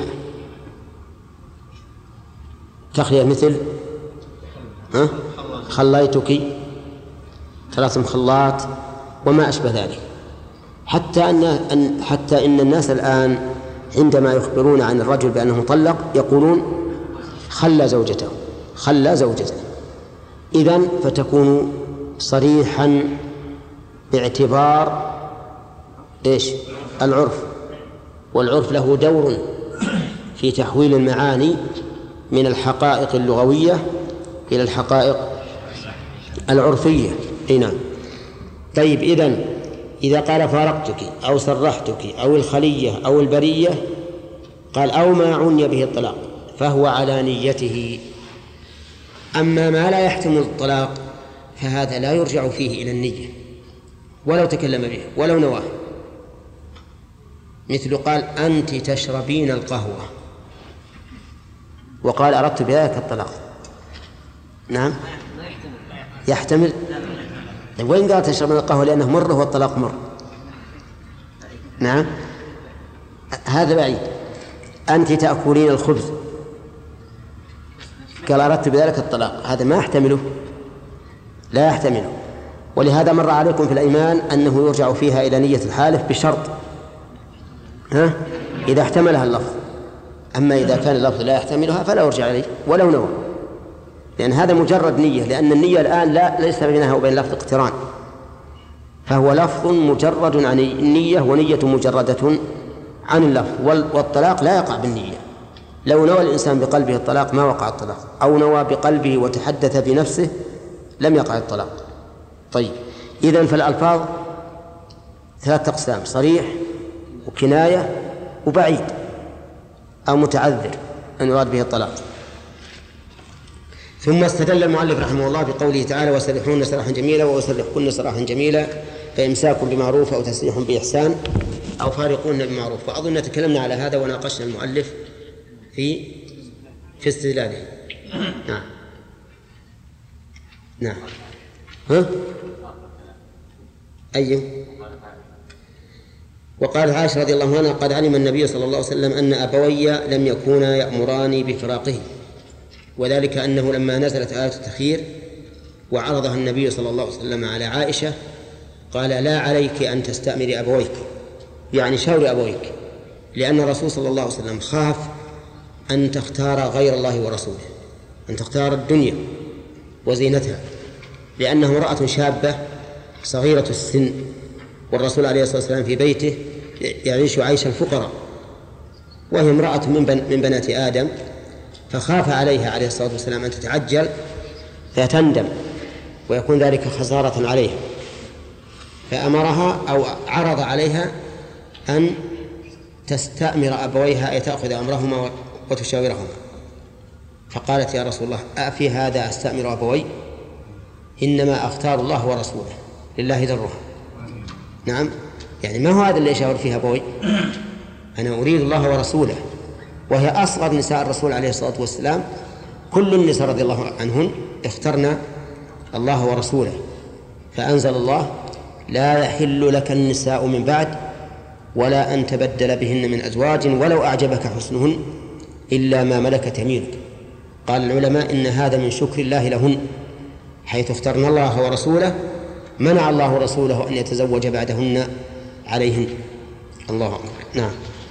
تخلية مثل ها؟ خليتك، ثلاث مخلات وما أشبه ذلك. حتى أن حتى إن الناس الآن عندما يخبرون عن الرجل بأنه طلق يقولون خلى زوجته خلى زوجته إذن فتكون صريحا باعتبار إيش؟ العرف. والعرف له دور في تحويل المعاني من الحقائق اللغوية إلى الحقائق العرفية. نعم. طيب، إذن إذا قال فارقتك أو سرحتك أو الخلية أو البرية قال أو ما عني به الطلاق فهو على نيته. أما ما لا يحتمل الطلاق فهذا لا يرجع فيه إلى النية ولو تكلم به ولو نواه، مثل قال أنت تشربين القهوة وقال أردت بذلك الطلاق. نعم يحتمل. وين قال تشربين القهوة لأنه مر والطلاق مر؟ نعم هذا بعيد. أنت تأكلين الخبز قال أردت بذلك الطلاق، هذا ما يحتمله، لا يحتمله. ولهذا مر عليكم في الأيمان أنه يرجع فيها إلى نية الحالف بشرط ها؟ إذا احتملها اللفظ. أما إذا كان اللفظ لا يحتملها فلا يرجع عليه ولو نوى، لأن هذا مجرد نية، لأن النية الآن لا ليس بينها وبين اللفظ اقتران، فهو لفظ مجرد عن النية ونية مجردة عن اللفظ. والطلاق لا يقع بالنية. لو نوى الإنسان بقلبه الطلاق ما وقع الطلاق، أو نوى بقلبه وتحدث بنفسه لم يقع الطلاق. طيب، إذن فالألفاظ ثلاثة أقسام: صريح وكناية وبعيد أو متعذر أن يراد به الطلاق. ثم استدل المؤلف رحمه الله بقوله تعالى: وسرحون سراحا جميلا وسرحكن سراحا جميلا فإمساك بمعروف أو تسريح بإحسان أو فارقون بمعروف. وأظن تكلمنا على هذا وناقشنا المؤلف في في استدلاله. نعم نعم ها أي وقال عائشة رضي الله عنها: قد علم النبي صلى الله عليه وسلم أن أبوي لم يكونا يأمراني بفراقه، وذلك أنه لما نزلت آية التخيير وعرضها النبي صلى الله عليه وسلم على عائشة قال: لا عليك أن تستأمري أبويك، يعني شاور أبويك، لأن الرسول صلى الله عليه وسلم خاف أن تختار غير الله ورسوله، أن تختار الدنيا وزينتها، لأنه امرأة شابة صغيرة السن، والرسول عليه الصلاة والسلام في بيته يعيش عيش الفقراء، وهي امرأة من, بن من بنات آدم، فخاف عليها عليه الصلاة والسلام أن تتعجل فتندم ويكون ذلك خسارة عليها، فأمرها أو عرض عليها أن تستأمر أبويها أي تأخذ أمرهما وتشاورهما. فقالت: يا رسول الله، أفي هذا أستأمر أبوي؟ إنما أختار الله ورسوله، لله ذرها. نعم، يعني ما هو هذا اللي يشاور فيه أبوي، أنا أريد الله ورسوله. وهي أصغر نساء الرسول عليه الصلاة والسلام، كل النساء رضي الله عنهن اخترنا الله ورسوله، فأنزل الله: لا يحل لك النساء من بعد ولا أن تبدل بهن من أزواج ولو أعجبك حسنهن إلا ما ملكت يمينك. قال العلماء إن هذا من شكر الله لهن، حيث اخترنا الله ورسوله منع الله ورسوله أن يتزوج بعدهن عليهن. الله أكبر. نعم.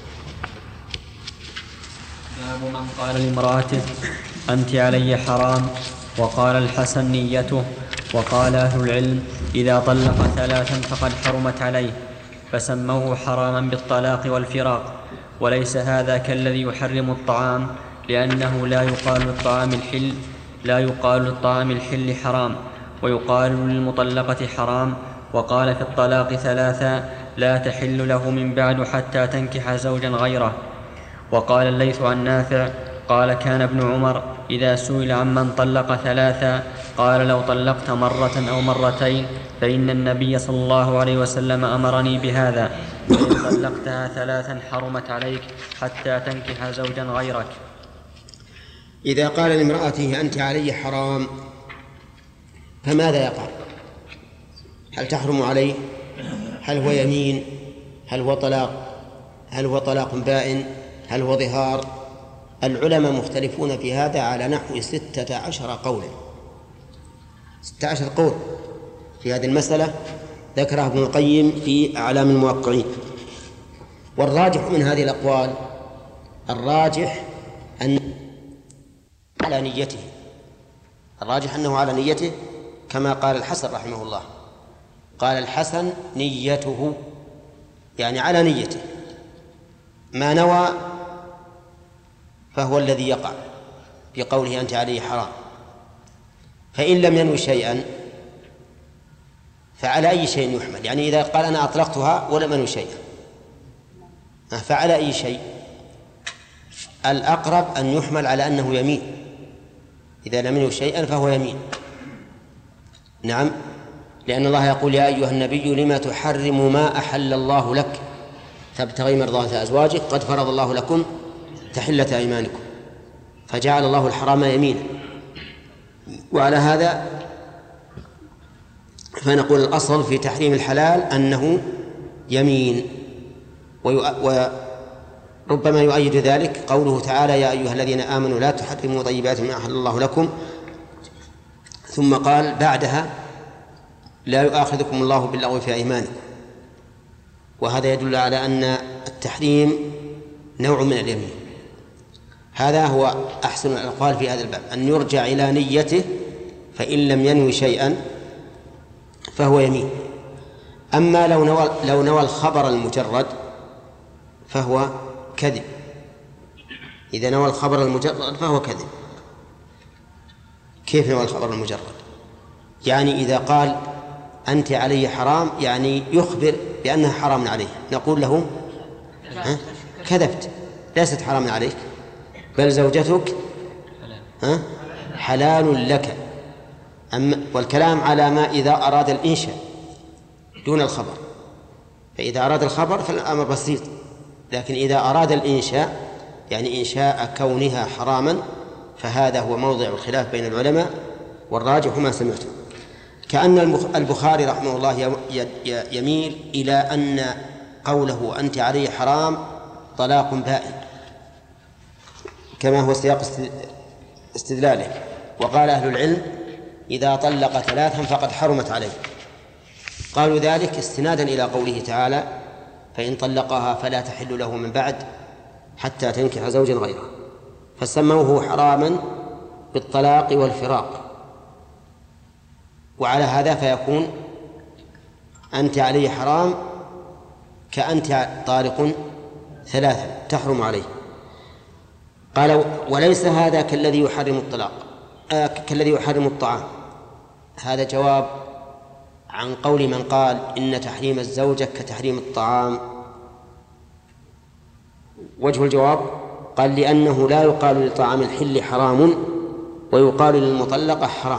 باب من قال لامرأته: أنت علي حرام، وقال الحسن نيته، وقال أهل العلم: إذا طلق ثلاثا فقد حرمت عليه، فسموه حراما بالطلاق والفراق. وليس هذا كالذي يحرم الطعام، لأنه لا يقال للطعام الحل لا يقال للطعام الحل حرام، ويقال للمطلقة حرام. وقال في الطلاق ثلاثا لا تحل له من بعد حتى تنكح زوجا غيره. وقال الليث عن نافع قال كان ابن عمر إذا سئل عمن طلق ثلاثا قال لو طلقت مرة أو مرتين فإن النبي صلى الله عليه وسلم أمرني بهذا، وإن طلقتها ثلاثا حرمت عليك حتى تنكح زوجا غيرك. إذا قال لامرأته أنت علي حرام فماذا يقع؟ هل تحرم عليه؟ هل هو يمين؟ هل هو طلاق؟ هل هو طلاق بائن؟ هل هو ظهار؟ العلماء مختلفون في هذا على نحو ستة عشر قولا ستة عشر قول في هذه المسألة ذكرها ابن القيم في أعلام الموقعين. والراجح من هذه الأقوال الراجح أن على نيته الراجح أنه على نيته كما قال الحسن رحمه الله. قال الحسن نيته يعني على نيته، ما نوى فهو الذي يقع في قوله أنت عليه حرام. فإن لم ينوي شيئا فعلى أي شيء يحمل؟ يعني إذا قال أنا أطلقتها ولم أنوي شيئا فعلى أي شيء؟ الأقرب أن يحمل على أنه يمين، إذا لم ينوي شيئا فهو يمين. نعم، لأن الله يقول يا أيها النبي لما تحرم ما أحل الله لك تبتغي مرضات أزواجك قد فرض الله لكم تحلة أيمانكم، فجعل الله الحرام يمينا. وعلى هذا فنقول الأصل في تحريم الحلال أنه يمين. وربما يؤيد ذلك قوله تعالى يا أيها الذين آمنوا لا تحرموا طيبات ما أحل الله لكم، ثم قال بعدها لا يؤاخذكم الله باللغو في أيمانكم. وهذا يدل على أن التحريم نوع من اليمين. هذا هو أحسن الأقوال في هذا الباب، أن يرجع إلى نيته، فإن لم ينوي شيئا فهو يمين. أما لو نوى, لو نوى الخبر المجرد فهو كذب. إذا نوى الخبر المجرد فهو كذب. كيف نوى الخبر المجرد؟ يعني إذا قال أنت علي حرام يعني يخبر بأنها حرام عليه، نقول له ها؟ كذبت، ليست حرام عليك بل زوجتك ها؟ حلال لك. أما والكلام على ما إذا أراد الإنشاء دون الخبر، فإذا أراد الخبر فالأمر بسيط، لكن إذا أراد الإنشاء يعني إنشاء كونها حراما فهذا هو موضع الخلاف بين العلماء، والراجح ما سمعته. كأن البخاري رحمه الله يميل إلى أن قوله أنت علي حرام طلاق بائن كما هو سياق استدلاله. وقال أهل العلم إذا طلق ثلاثا فقد حرمت عليه، قالوا ذلك استنادا إلى قوله تعالى فإن طلقها فلا تحل له من بعد حتى تنكح زوجا غيره، فسموه حراما بالطلاق والفراق. وعلى هذا فيكون أنت عليه حرام كأنت طارق ثلاثا تحرم عليه. قال وليس هذا كالذي يحرم الطلاق آه كالذي يحرم الطعام. هذا جواب عن قول من قال إن تحريم الزوجة كتحريم الطعام. وجه الجواب قال لأنه لا يقال للطعام الحل حرام ويقال للمطلقة حرام.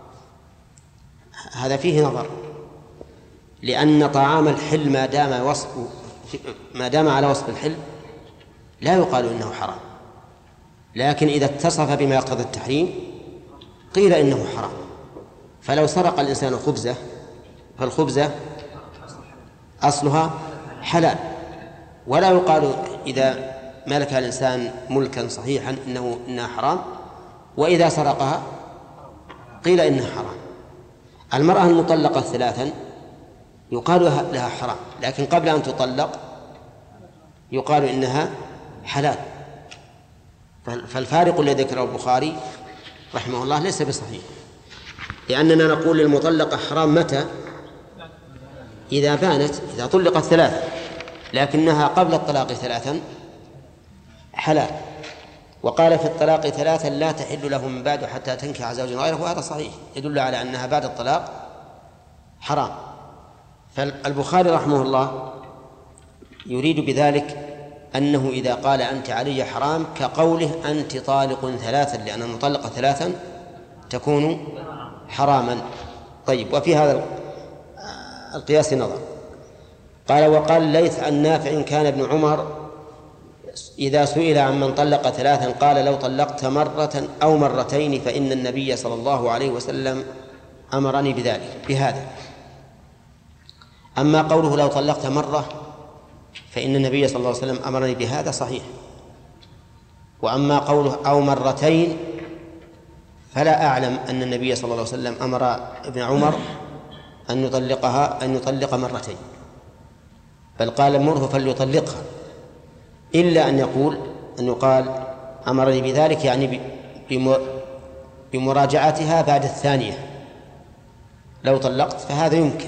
هذا فيه نظر، لأن طعام الحل ما دام وصف ما دام على وصف الحل لا يقال إنه حرام، لكن إذا اتصف بما يقتضي التحريم قيل إنه حرام. فلو سرق الإنسان خبزة فالخبزة أصلها حلال، ولا يقال إذا ملكها الإنسان ملكا صحيحا إنه إنها حرام، وإذا سرقها قيل إنها حرام. المرأة المطلقة ثلاثا يقال لها حرام، لكن قبل أن تطلق يقال إنها حلال. فالفارق الذي ذكره البخاري رحمه الله ليس بصحيح، لأننا نقول للمطلقة حرام متى؟ إذا بانت إذا طلقت ثلاثة لكنها قبل الطلاق ثلاثا حلال. وقال في الطلاق ثلاثا لا تحل له من بعد حتى تنكح زوجا غيره، وهذا صحيح يدل على أنها بعد الطلاق حرام. فالبخاري رحمه الله يريد بذلك أنه إذا قال أنت علي حرام كقوله أنت طالق ثلاثا، لأن المطلقة ثلاثا تكون حراما. طيب، وفي هذا القياس نظر. قال وقال ليث عن نافع كان ابن عمر إذا سئل عن من طلق ثلاثا قال لو طلقت مرة أو مرتين فإن النبي صلى الله عليه وسلم أمرني بذلك بهذا. أما قوله لو طلقت مرة فإن النبي صلى الله عليه وسلم أمرني بهذا صحيح. وأما قوله أو مرتين فلا أعلم أن النبي صلى الله عليه وسلم أمر ابن عمر أن يطلقها أن يطلق مرتين، بل قال مره فليطلقها، إلا أن يقول أن يقال أمرني بذلك يعني بمراجعتها بعد الثانية لو طلقت، فهذا يمكن.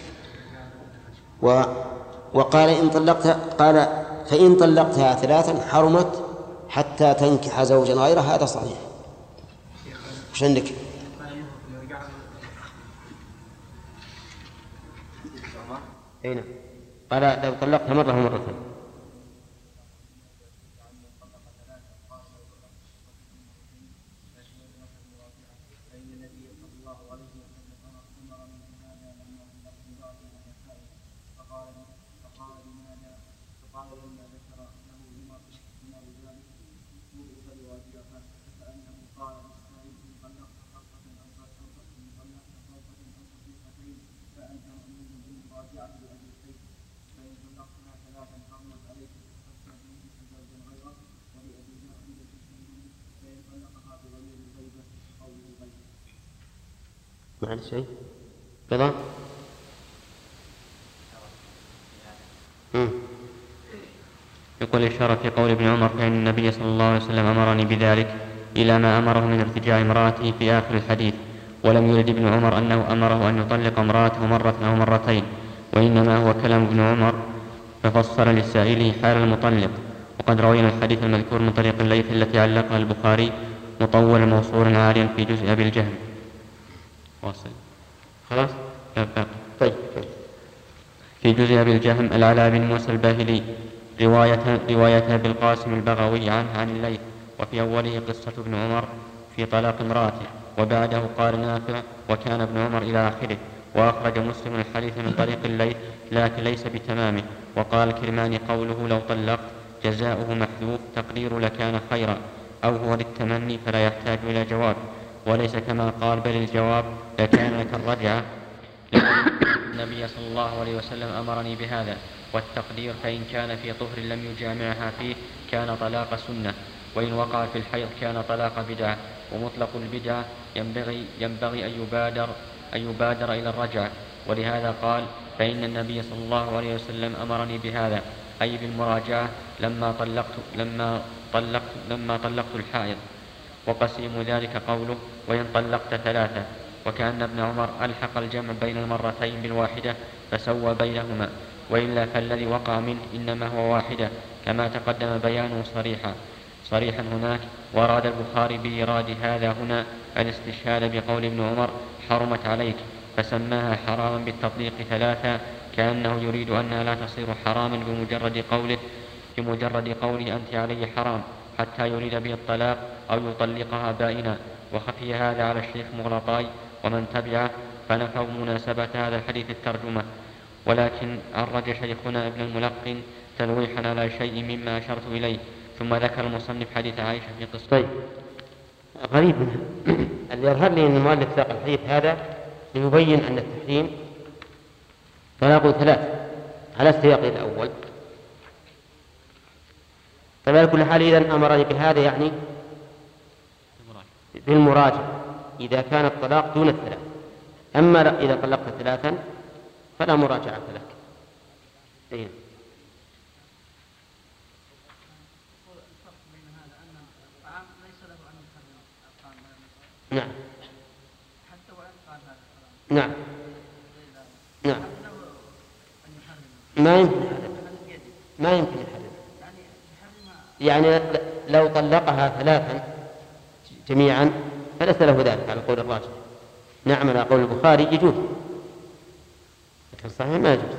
و وقال إن طلقت قال فإن طلقتها ثلاثا حرمت حتى تنكح زوجا غيره، هذا صحيح. وش عندك؟ أين قال لو طلقتها مرة ومرتين معنى شيء رضا. يقول إشارة في قول ابن عمر فإن النبي صلى الله عليه وسلم أمرني بذلك إلى ما أمره من ارتجاع امرأته في آخر الحديث، ولم يرد ابن عمر أنه أمره أن يطلق امرأته مرة أو مرتين، وإنما هو كلام ابن عمر ففسر لسائله حال المطلق. وقد روينا الحديث المذكور من طريق الليث التي علقها البخاري مطولا موصولا عاليا في جزء أبي الجهم. واصل خلاص. طيب في جزء أبي الجهم العلاء بن موسى الباهلي رواية رواية بالقاسم البغوي عنه عن الليث، وفي أوله قصة ابن عمر في طلاق امرأته، وبعده قال نافع وكان ابن عمر إلى آخره. وأخرج مسلم الحديث من طريق الليث لكن ليس بتمامه. وقال الكرماني قوله لو طلقت جزاؤه محذوف تقدير لكان خيرا، أو هو للتمني فلا يحتاج إلى جواب، وليس كما قال بل الجواب لكان لك الرجعة النبي صلى الله عليه وسلم أمرني بهذا. والتقدير فإن كان في طهر لم يجامعها فيه كان طلاق سنة، وإن وقع في الحيض كان طلاق بدعة. ومطلق البدعة ينبغي, ينبغي أن يبادر, أن يبادر إلى الرجعة، ولهذا قال فإن النبي صلى الله عليه وسلم أمرني بهذا، أي بالمراجعة لما طلقت, لما طلقت, لما طلقت الحائض. وقسيم ذلك قوله وإن طلقت ثلاثة، وكأن ابن عمر ألحق الجمع بين المرتين بالواحدة فسوى بينهما، وإلا فالذي وقع منه إنما هو واحدة كما تقدم بيانه صريحا صريحا هناك. وأراد البخاري بإيراد هذا هنا الاستشهاد بقول ابن عمر حرمت عليك، فسماها حراما بالتطليق ثلاثة، كأنه يريد أنها لا تصير حراما بمجرد قوله بمجرد قوله أنت علي حرام، حتى يريد به الطلاق أو يطلقها بائنا. وخفي هذا على الشيخ مغلطاي ومن تبعه فنفوا مناسبة هذا الحديث الترجمة، ولكن عرج شيخنا ابن الملقن تلويحا على شيء مما أشرت إليه. ثم ذكر المصنف حديث عائشة في قصة. طيب غريب اللي يظهر لي أن المؤلف ساق الحديث هذا ليبين أن التحريم طلاق ثلاث على السياق الأول. طيب على كل حال إذن أمرني بهذا يعني بالمراجعة إذا كان الطلاق دون الثلاث. أما إذا طلقت ثلاثا فلا مراجعة لك. إيه. نعم نعم نعم ما يمكن ما يمكن يحرم. يعني لو طلقها ثلاثا جميعا فليس له ذلك على قول الراجح. نعم على قول البخاري يجوز، لكن صحيح ما يجوز.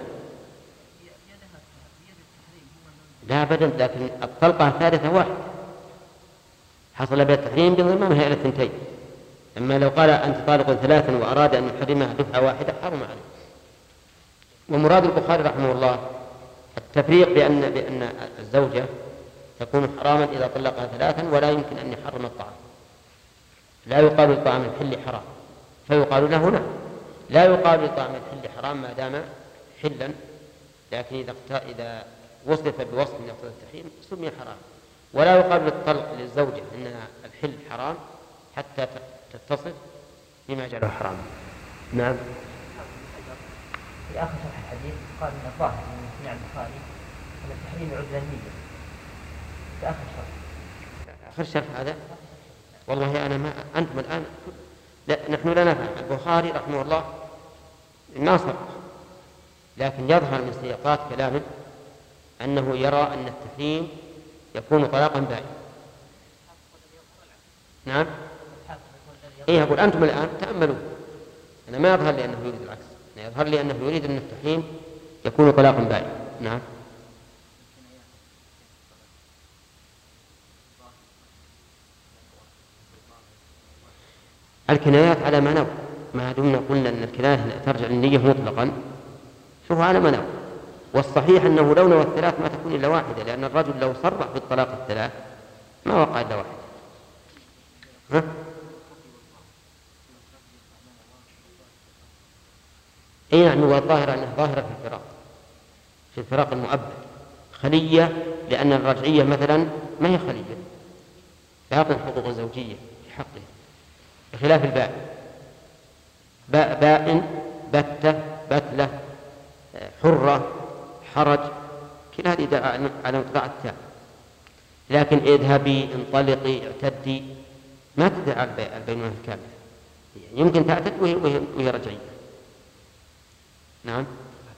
لا أبدا، لكن الطلقة الثالثة واحد حصل بها التحريم بضمانها إلى اثنتين. أما لو قال أنت طالق ثلاثا وأراد أن يحرمها دفعة واحدة حرم عليه. ومراد البخاري رحمه الله التفريق بأن بأن الزوجة تكون حراما إذا طلقها ثلاثا ولا يمكن أن يحرم الطعام. لا يقال للطعام الحل حرام فيقال له نعم، لا يقال للطعام الحل حرام ما دام حلا، لكن إذا إذا وصف بوصف يقتضي التحريم سمي حرام. ولا يقال للطلق للزوجة أنها الحل حرام حتى تتصف بما جعله حرام. نعم. في آخر شرح الحديث قال من الظاهر من سمع البخاري أن التحريم يعود إلى النية. في آخر شرح. آخر شرح هذا والله أنا ما أنتم الآن لا نحن لا نفهم. البخاري رحمه الله ما صرح، لكن يظهر من سياقات كلامه أنه يرى أن التحريم يكون طلاقا بائن. نعم. إيه أقول أنتم الآن تأملوا، أنا ما يظهر لي أنه يريد العكس، أنا يظهر لي أنه يريد أن التحريم يكون طلاقا بائن. نعم. الكنايات على ما نوى، ما دمنا قلنا أن الكناية ترجع للنية مطلقا شوفوا على ما نوى. والصحيح أنه لو نوى الثلاث ما تكون إلا واحدة، لأن الرجل لو صرح بالطلاق الثلاث ما وقع إلا واحدة. ها؟ أي نعم. والظاهرة أنها ظاهرة في الفراق، في الفراق المؤبد خلية، لأن الرجعية مثلا ما هي خلية، تعطي الحقوق الزوجية في حقه بخلاف البائن. باء بائن بتة بتلة حرة حرج كل هذه على انقطاع التاء. لكن اذهبي انطلقي اعتدي ما تدعى البينونة الكاملة، يمكن تعتد وهي, وهي رجعية. نعم.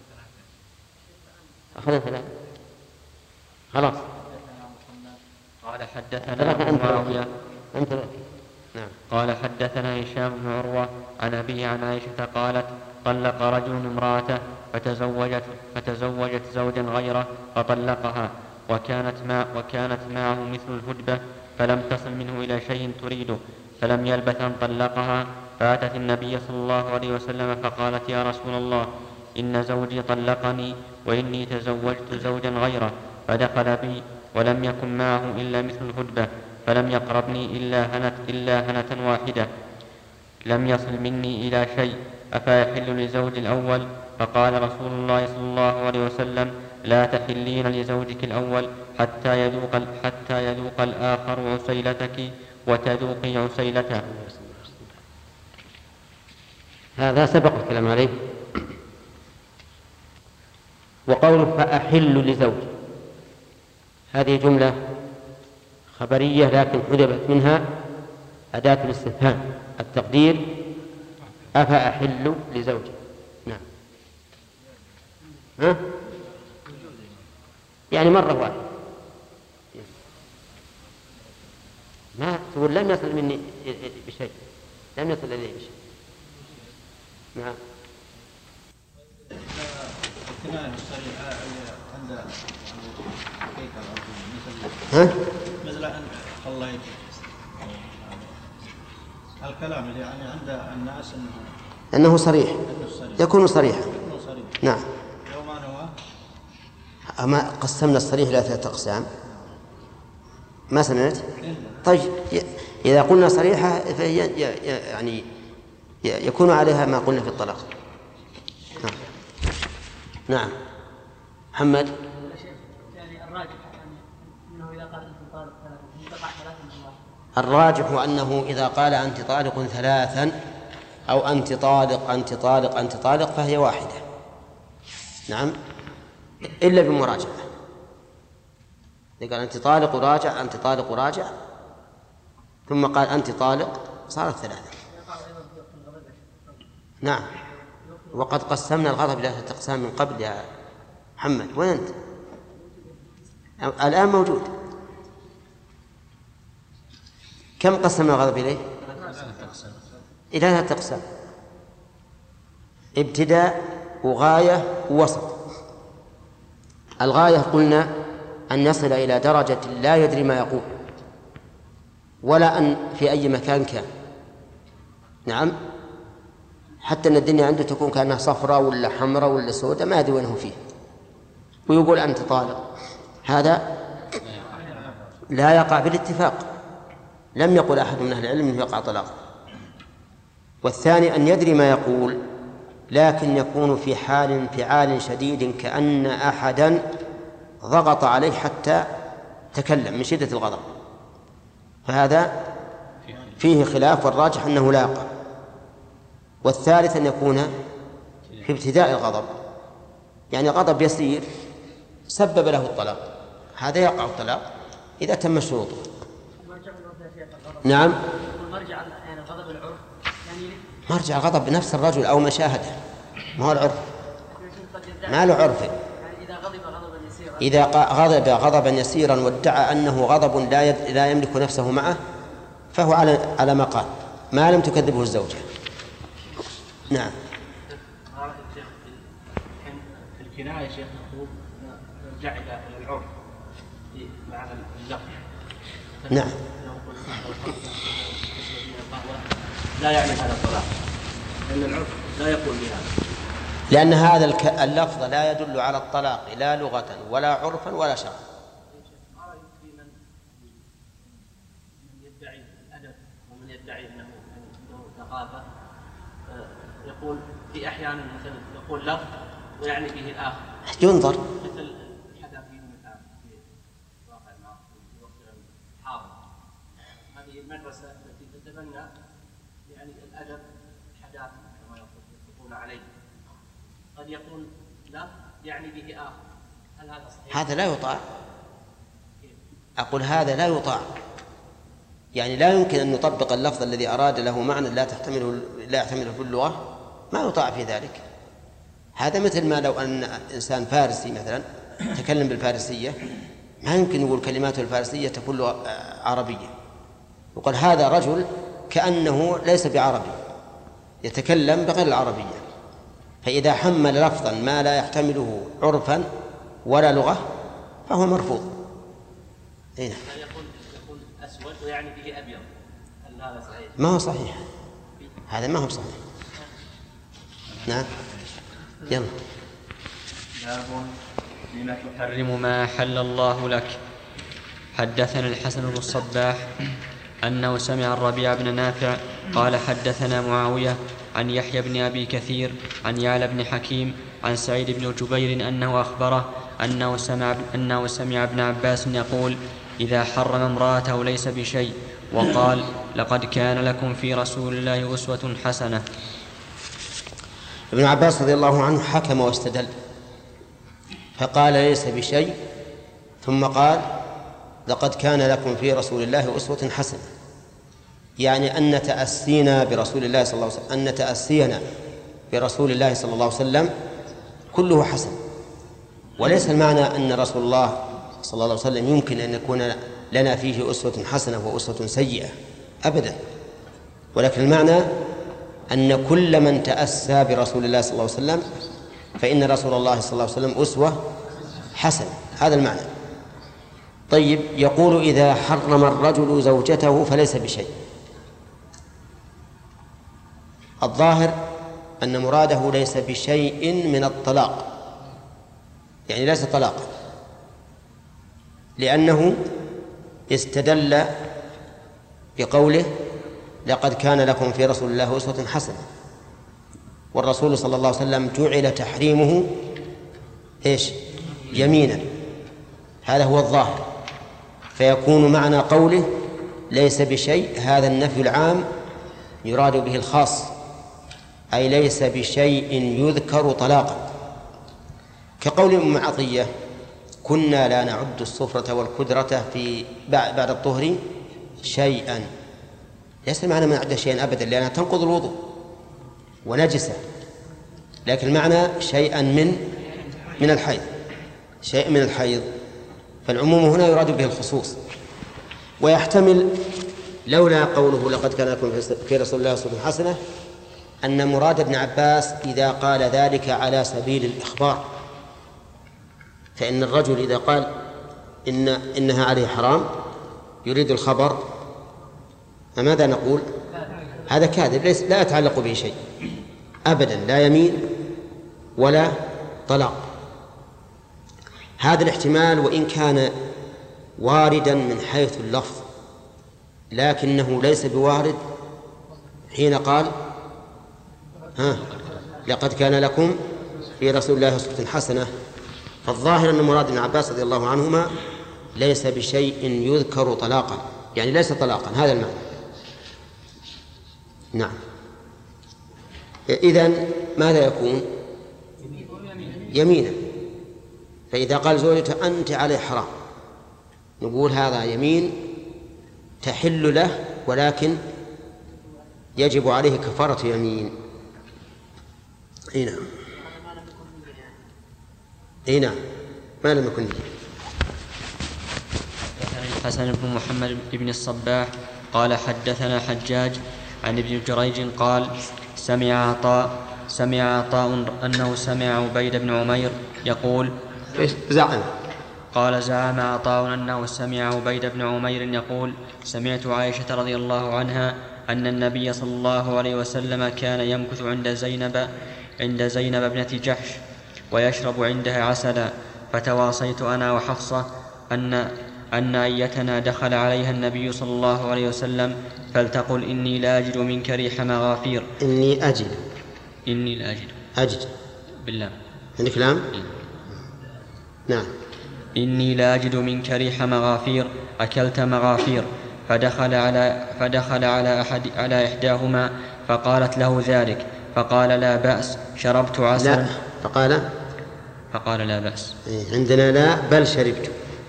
أخذنا ثلاثة خلاص. قال حدثنا معاوية أنت نعم. قال حدثنا هشام بن عروة عن أبيه عن عائشة قالت طلق رجل امرأته فتزوجت فتزوجت زوجا غيره فطلقها وكانت ما وكانت معه مثل الهدبة فلم تصل منه إلى شيء تريده فلم يلبث أن طلقها فأتت النبي صلى الله عليه وسلم فقالت يا رسول الله إن زوجي طلقني وإني تزوجت زوجا غيره فدخل بي ولم يكن معه إلا مثل الهدبة فلم يقربني إلا هنة إلا هنة واحدة لم يصل مني إلى شيء أفيحل لزوج الأول؟ فقال رسول الله صلى الله عليه وسلم لا تحلين لزوجك الأول حتى يذوق, حتى يذوق الآخر عسيلتك وتذوقي عسيلته. هذا سبق الكلام عليه. وقوله فأحل لزوج هذه جملة خبرية لكن حذفت منها أداة الاستفهام التقدير أفأحل لزوجي. نعم. ها؟ يعني مرة واحدة ما تقول لم يصل مني بشيء لم يصل إليه بشيء. نعم. الكناية الصريحة عند ها؟ مثل أن خليت الكلام اللي يعني عند الناس إنه أنه صريح يكون صريحا. نعم. لو ما نوى أما قسمنا الصريح إلى ثلاثة أقسام ما سمعت؟ طيب إذا قلنا صريحة فهي يعني يكون عليها ما قلنا في الطلاق. نعم. نعم. محمد. يعني الراجح أنه إذا قال أنت طالق ثلاثة تقع ثلاثة. الراجح أنه إذا قال أنت طالق ثلاثا أو أنت طالق أنت طالق أنت طالق فهي واحدة. نعم. إلا بمراجعة. إذا قال أنت طالق وراجع أنت طالق وراجع ثم قال أنت طالق صارت ثلاثة. نعم. وقد قسمنا الغضب إلى ثلاثة أقسام من قبل يا محمد وين أنت؟ الآن موجود. كم قسم الغضب إليه؟ إلى ثلاثة أقسام: ابتداء وغاية ووسط. الغاية قلنا أن يصل إلى درجة لا يدري ما يقول ولا أن في أي مكان كان. نعم، حتى أن الدنيا عنده تكون كأنها صفراء ولا حمراء ولا سوداء ما أدري وين هو فيه، ويقول أنت طالق. هذا لا يقع بالاتفاق، لم يقل أحد من أهل العلم أنه يقع طلاق. والثاني أن يدري ما يقول لكن يكون في حال انفعال شديد كأن أحدا ضغط عليه حتى تكلم من شدة الغضب، فهذا فيه خلاف والراجح أنه لا يقع. والثالث أن يكون في ابتداء الغضب، يعني غضب يسير سبب له الطلاق، هذا يقع الطلاق إذا تم شروطه. نعم، مرجع يعني غضب العرف، يعني مرجع غضب نفس الرجل أو مشاهده، ما هو العرف، ما له عرف. إذا غضب غضبا يسيرا إذا غضب غضبا يسيرا وادعى أنه غضب لا يد... لا يملك نفسه معه فهو على على ما قال، ما لم تكذبه الزوجة. نعم. في الكناية شيخ مطلوب نرجع إلى العرف مع اللفظ. نعم. لا يعني هذا الطلاق، لأن العرف لا يقول بهذا، لأن هذا اللفظ لا يدل على الطلاق لا لغة ولا عرفا ولا شرعا. ما رأيك في من يدعي الأدب ومن يدعي أنه عنده ثقافة، يقول في أحيان مثلا يقول لفظ ويعني به الآخر، ينظر مثل حدث فيهم الآن في واقع ما في وقت الحاضر. هذه المدرسة التي تتبنى يعني الأدب الحداثة كما يقولون عليه، قد يقول لا يعني به آخر، هل هذا صحيح؟ هذا لا يطاع. أقول هذا لا يطاع، يعني لا يمكن أن نطبق اللفظ الذي أراد له معنى لا تحتمله لا يحتمله في اللغة، ما يطاع في ذلك. هذا مثل ما لو أن إنسان فارسي مثلا تكلم بالفارسية، ما يمكن يقول كلماته الفارسية تكون عربية، يقول هذا رجل كأنه ليس بعربي يتكلم بغير العربية. فإذا حمل لفظا ما لا يحتمله عرفا ولا لغة فهو مرفوض. هنا يقول يقول أسود ويعني به أبيض، هل هذا صحيح؟ ما هو صحيح، هذا ما هو صحيح. نعم. يلا. باب لما تحرم ما أحل الله لك. حدثنا الحسن بن الصباح أنه سمع الربيع بن نافع قال حدثنا معاوية عن يحيى بن أبي كثير عن يعلى بن حكيم عن سعيد بن جبير أنه أخبره أنه سمع, أنه سمع ابن عباس يقول إذا حرم امرأته ليس بشيء، وقال لقد كان لكم في رسول الله أسوة حسنة. ابن عباس رضي الله عنه حكم واستدل فقال ليس بشيء، ثم قال لقد كان لكم في رسول الله أسوة حسنة، يعني أن تأسينا برسول الله صلى الله عليه وسلم أن تأسينا برسول الله صلى الله عليه وسلم كله حسن، وليس المعنى أن رسول الله صلى الله عليه وسلم يمكن أن يكون لنا فيه أسوة حسنة وأسوة سيئة أبدا، ولكن المعنى أن كل من تأسى برسول الله صلى الله عليه وسلم فإن رسول الله صلى الله عليه وسلم أسوة حسنة، هذا المعنى. طيب، يقول إذا حرم الرجل زوجته فليس بشيء. الظاهر أن مراده ليس بشيء من الطلاق، يعني ليس طلاقا، لأنه استدل بقوله لقد كان لكم في رسول الله أسوة حسنة، والرسول صلى الله عليه وسلم جعل تحريمه إيش؟ يمينا، هذا هو الظاهر، فيكون معنى قوله ليس بشيء هذا النفي العام يراد به الخاص، أي ليس بشيء يذكر طلاقا، كقول أم عطية كنا لا نعد الصفرة والكدرة في بعد الطهر شيئا، ليس المعنى من عد شيئا أبدا لأنها تنقض الوضوء ونجسة، لكن المعنى شيئا من من الحيض. شيء من الحيض، فالعموم هنا يراد به الخصوص. ويحتمل لولا قوله لقد كان لكم في رسول الله أسوة حسنة أن مراد ابن عباس إذا قال ذلك على سبيل الإخبار، فإن الرجل إذا قال إن إنها عليه حرام يريد الخبر، فماذا نقول؟ هذا كاذب، ليس لا يتعلق به شيء أبدا، لا يمين ولا طلاق. هذا الاحتمال وإن كان واردا من حيث اللفظ، لكنه ليس بوارد حين قال ها لقد كان لكم في رسول الله أسوة حسنة. فالظاهر أن مراد ابن عباس رضي الله عنهما ليس بشيء يذكر طلاقا، يعني ليس طلاقا، هذا المعنى. نعم. إذن ماذا يكون؟ يمينا. فإذا قال زوجته أنت عليه حرام، نقول هذا يمين تحل له، ولكن يجب عليه كفارة يمين. اي نعم، اي نعم، ما لم يكن. حسن بن محمد بن الصباح قال حدثنا حجاج عن ابن جريج قال سمع عطاء سمع عطاء أنه سمع عبيد بن عمير يقول زعم قال زعم عطاء أنه سمع عبيد بن عمير يقول سمعت عائشة رضي الله عنها أن النبي صلى الله عليه وسلم كان يمكث عند زينب عند زينب ابنة جحش ويشرب عندها عسلا، فتواصيت أنا وحفصة أن أن أيتنا دخل عليها النبي صلى الله عليه وسلم فلتقل إني لا أجد منك ريح مغافير. إني أجد إني لا أجد أجد بالله عندك لام؟ نعم. إني لا أجد منك ريح مغافير أكلت مغافير. فدخل على فدخل على أحد على إحداهما فقالت له ذلك فقال لا بأس شربت عسلا. لا فقال فقال لا بأس. عندنا لا بل شربت،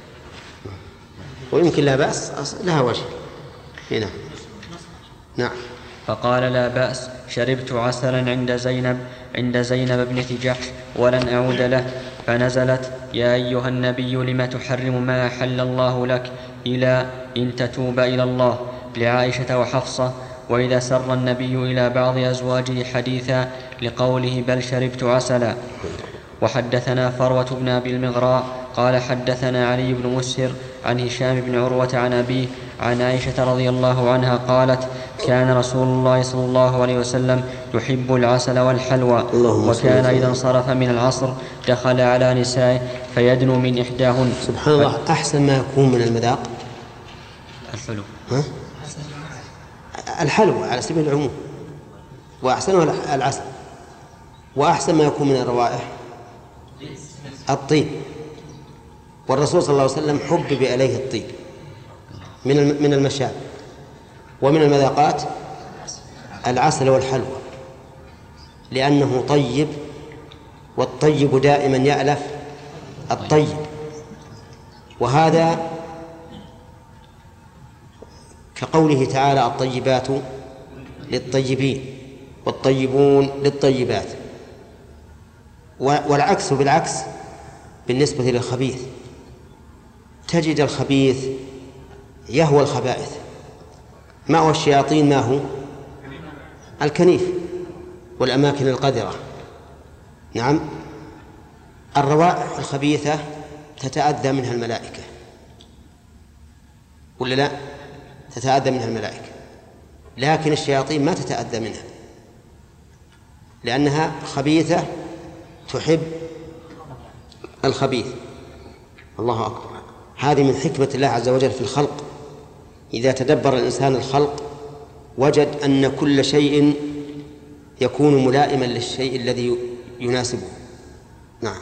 ويمكن لا بأس لها وجه هنا. نعم. فقال لا بأس شربت عسلا عند زينب عند زينب ابنة جحش ولن أعود له. فنزلت يا أيها النبي لم تحرم ما أحل الله لك إلى إن تتوب إلى الله لعائشة وحفصة. وإذا سر النبي إلى بعض أزواجه حديثا لقوله بل شربت عسلا. وحدثنا فروة بن أبي المغراء قال حدثنا علي بن مسهر عن هشام بن عروة عن أبيه عن عائشة رضي الله عنها قالت كان رسول الله صلى الله عليه وسلم يحب العسل والحلوى، وكان إذا انصرف من العصر دخل على نسائه فيدنو من إحداهن. سبحان الله، أحسن ما يكون من المذاق الحلو، ها؟ الحلوى على سبيل العموم، وأحسنها العسل، وأحسن ما يكون من الروائح الطيب. والرسول صلى الله عليه وسلم حبب إليه الطيب من من المشاب، ومن المذاقات العسل والحلوى، لأنه طيب، والطيب دائما يألف الطيب. وهذا كقوله تعالى الطيبات للطيبين والطيبون للطيبات. والعكس بالعكس بالنسبة للخبيث، تجد الخبيث يهوى الخبائث. مأوى الشياطين ما هو؟ الكنيف والأماكن القذرة. نعم. الروائح الخبيثة تتأذى منها الملائكة، ولا لا؟ تتأذى منها الملائكة، لكن الشياطين ما تتأذى منها لأنها خبيثة تحب الخبيث. الله أكبر. هذه من حكمة الله عز وجل في الخلق. إذا تدبر الإنسان الخلق وجد أن كل شيء يكون ملائما للشيء الذي يناسبه. نعم.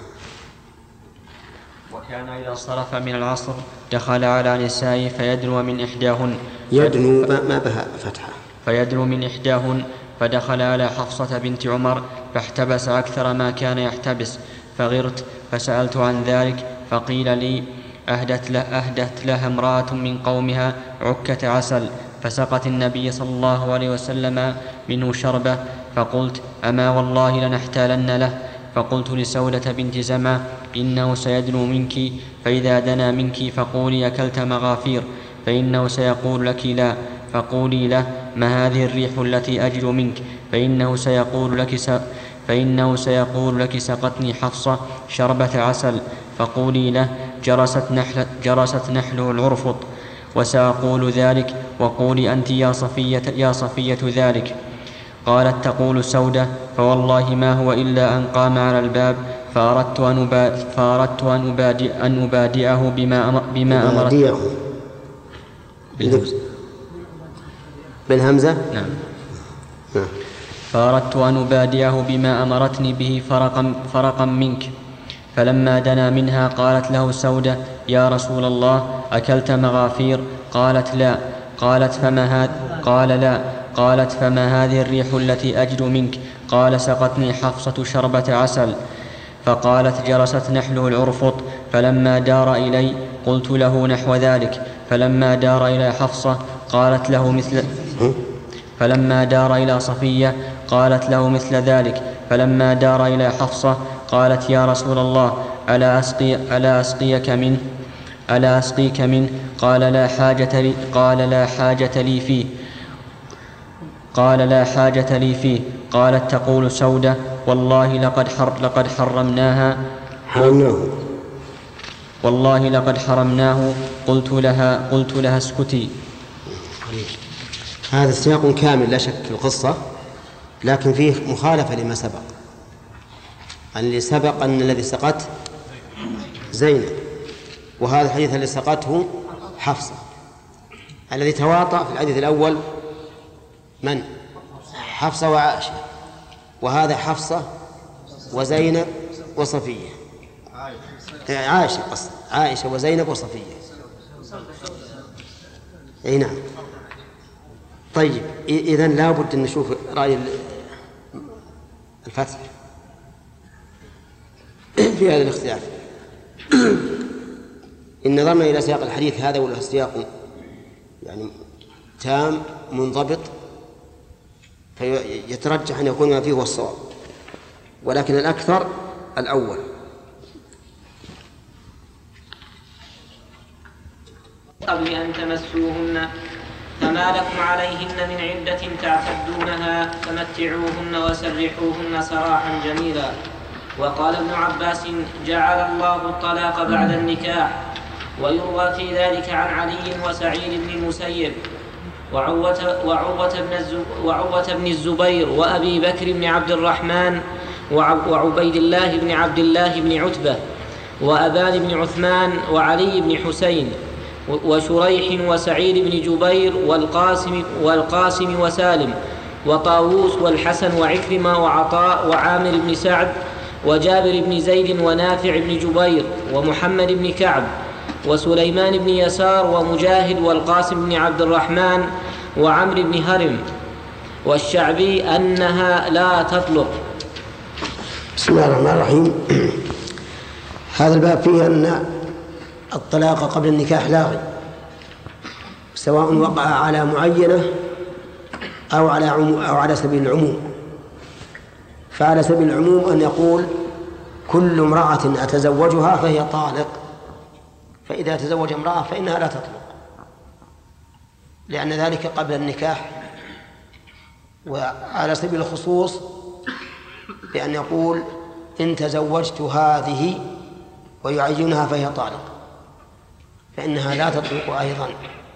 وكان إذا انصرف من العصر دخل على نسائه فيدنو من إحداهن يدنو ما بها فتحة فيدنو من إحداهن فدخل على حفصة بنت عمر فاحتبس أكثر ما كان يحتبس، فغرت فسألت عن ذلك فقيل لي أهدت, له أهدت لها امرأة من قومها عكة عسل فسقت النبي صلى الله عليه وسلم منه شربة، فقلت أما والله لنحتالن له. فقلت لسودة بنت زمعة إنه سيدنو منك، فإذا دنا منك فقولي أكلت مغافير، فإنه سيقول لك لا، فقولي له ما هذه الريح التي أجد منك، فإنه سيقول لك س... فإنه سيقول لك سقتني حفصة شربة عسل، فقولي له جرست, نحل... جرست نحله العرفط، وسأقول ذلك، وقولي أنت يا صفية, يا صفية ذلك. قالت تقول سودة فوالله ما هو إلا أن قام على الباب فأردت أن, أبا... فأردت أن, أبادئ... أن أبادئه بما, أم... بما أمرت بالهمزة. بالهمزة نعم. نعم. فأردت أن أبادئه بما أمرتني به فرقا, فرقا منك. فلما دنا منها قالت له سودة يا رسول الله أكلت مغافير؟ قالت لا. قالت فما هذا؟ قال لا. قالت فما هذه الريح التي أجد منك؟ قال سقتني حفصة شربة عسل. فقالت جرست نحله العرفط. فلما دار إلي قلت له نحو ذلك. فلما دار إلى حفصة قالت له مثل فلما دار إلى صفية قالت له مثل ذلك. فلما دار إلى حفصة قالت يا رسول الله ألا أسقي ألا أسقيك منه ألا أسقيك منه؟ قال لا حاجة لي قال لا حاجة لي فيه قال لا حاجة لي فيه. قالت تقول سودة والله لقد حر لقد حرمناها حرمناه والله لقد حرمناه. قلت لها قلت لها اسكتي. هذا سياق كامل لا شك في القصة، لكن فيه مخالفة لما سبق. اللي سبق أن الذي سقته زينب، وهذا الحديث الذي سقته حفصة. الذي تواطأ في الحديث الأول من؟ حفصة وعائشة، وهذا حفصة وزينب وصفية. عائشة قصد عائشة وزينب وصفية. أي نعم. طيب إذن لا بد أن نشوف رأي الفتح في هذا الاختلاف. إن نظرنا إلى سياق الحديث هذا ولا سياق يعني تام منضبط فيترجح أن يكون ما فيه هو الصواب، ولكن الأكثر الأول. قبل أن تمسوهن فما لكم عليهن من عدة تعتدونها فمتعوهن وسرحوهن سراحا جميلا. وقال ابن عباس جعل الله الطلاق بعد النكاح. ويروى في ذلك عن علي وسعيد بن المسيب وعروة, وعروة, بن وعروة بن الزبير وأبي بكر بن عبد الرحمن وعبيد الله بن عبد الله بن عتبة وأبان بن عثمان وعلي بن حسين وشريح وسعيد بن جبير والقاسم, والقاسم وسالم وطاووس والحسن وعكرمة وعطاء وعامر بن سعد وجابر بن زيد ونافع بن جبير ومحمد بن كعب وسليمان بن يسار ومجاهد والقاسم بن عبد الرحمن وعمر بن هرم والشعبي أنها لا تطلق. بسم الله الرحمن الرحيم. هذا الباب فيه أن الطلاق قبل النكاح لاغي، سواء وقع على معينة أو على عمو أو على سبيل العموم. فعلى سبيل العموم أن يقول كل امرأة أتزوجها فهي طالق، فإذا تزوج امرأة فإنها لا تطلق، لأن ذلك قبل النكاح. وعلى سبيل الخصوص بأن يقول إن تزوجت هذه ويعينها فهي طالق، فإنها لا تطلق أيضا.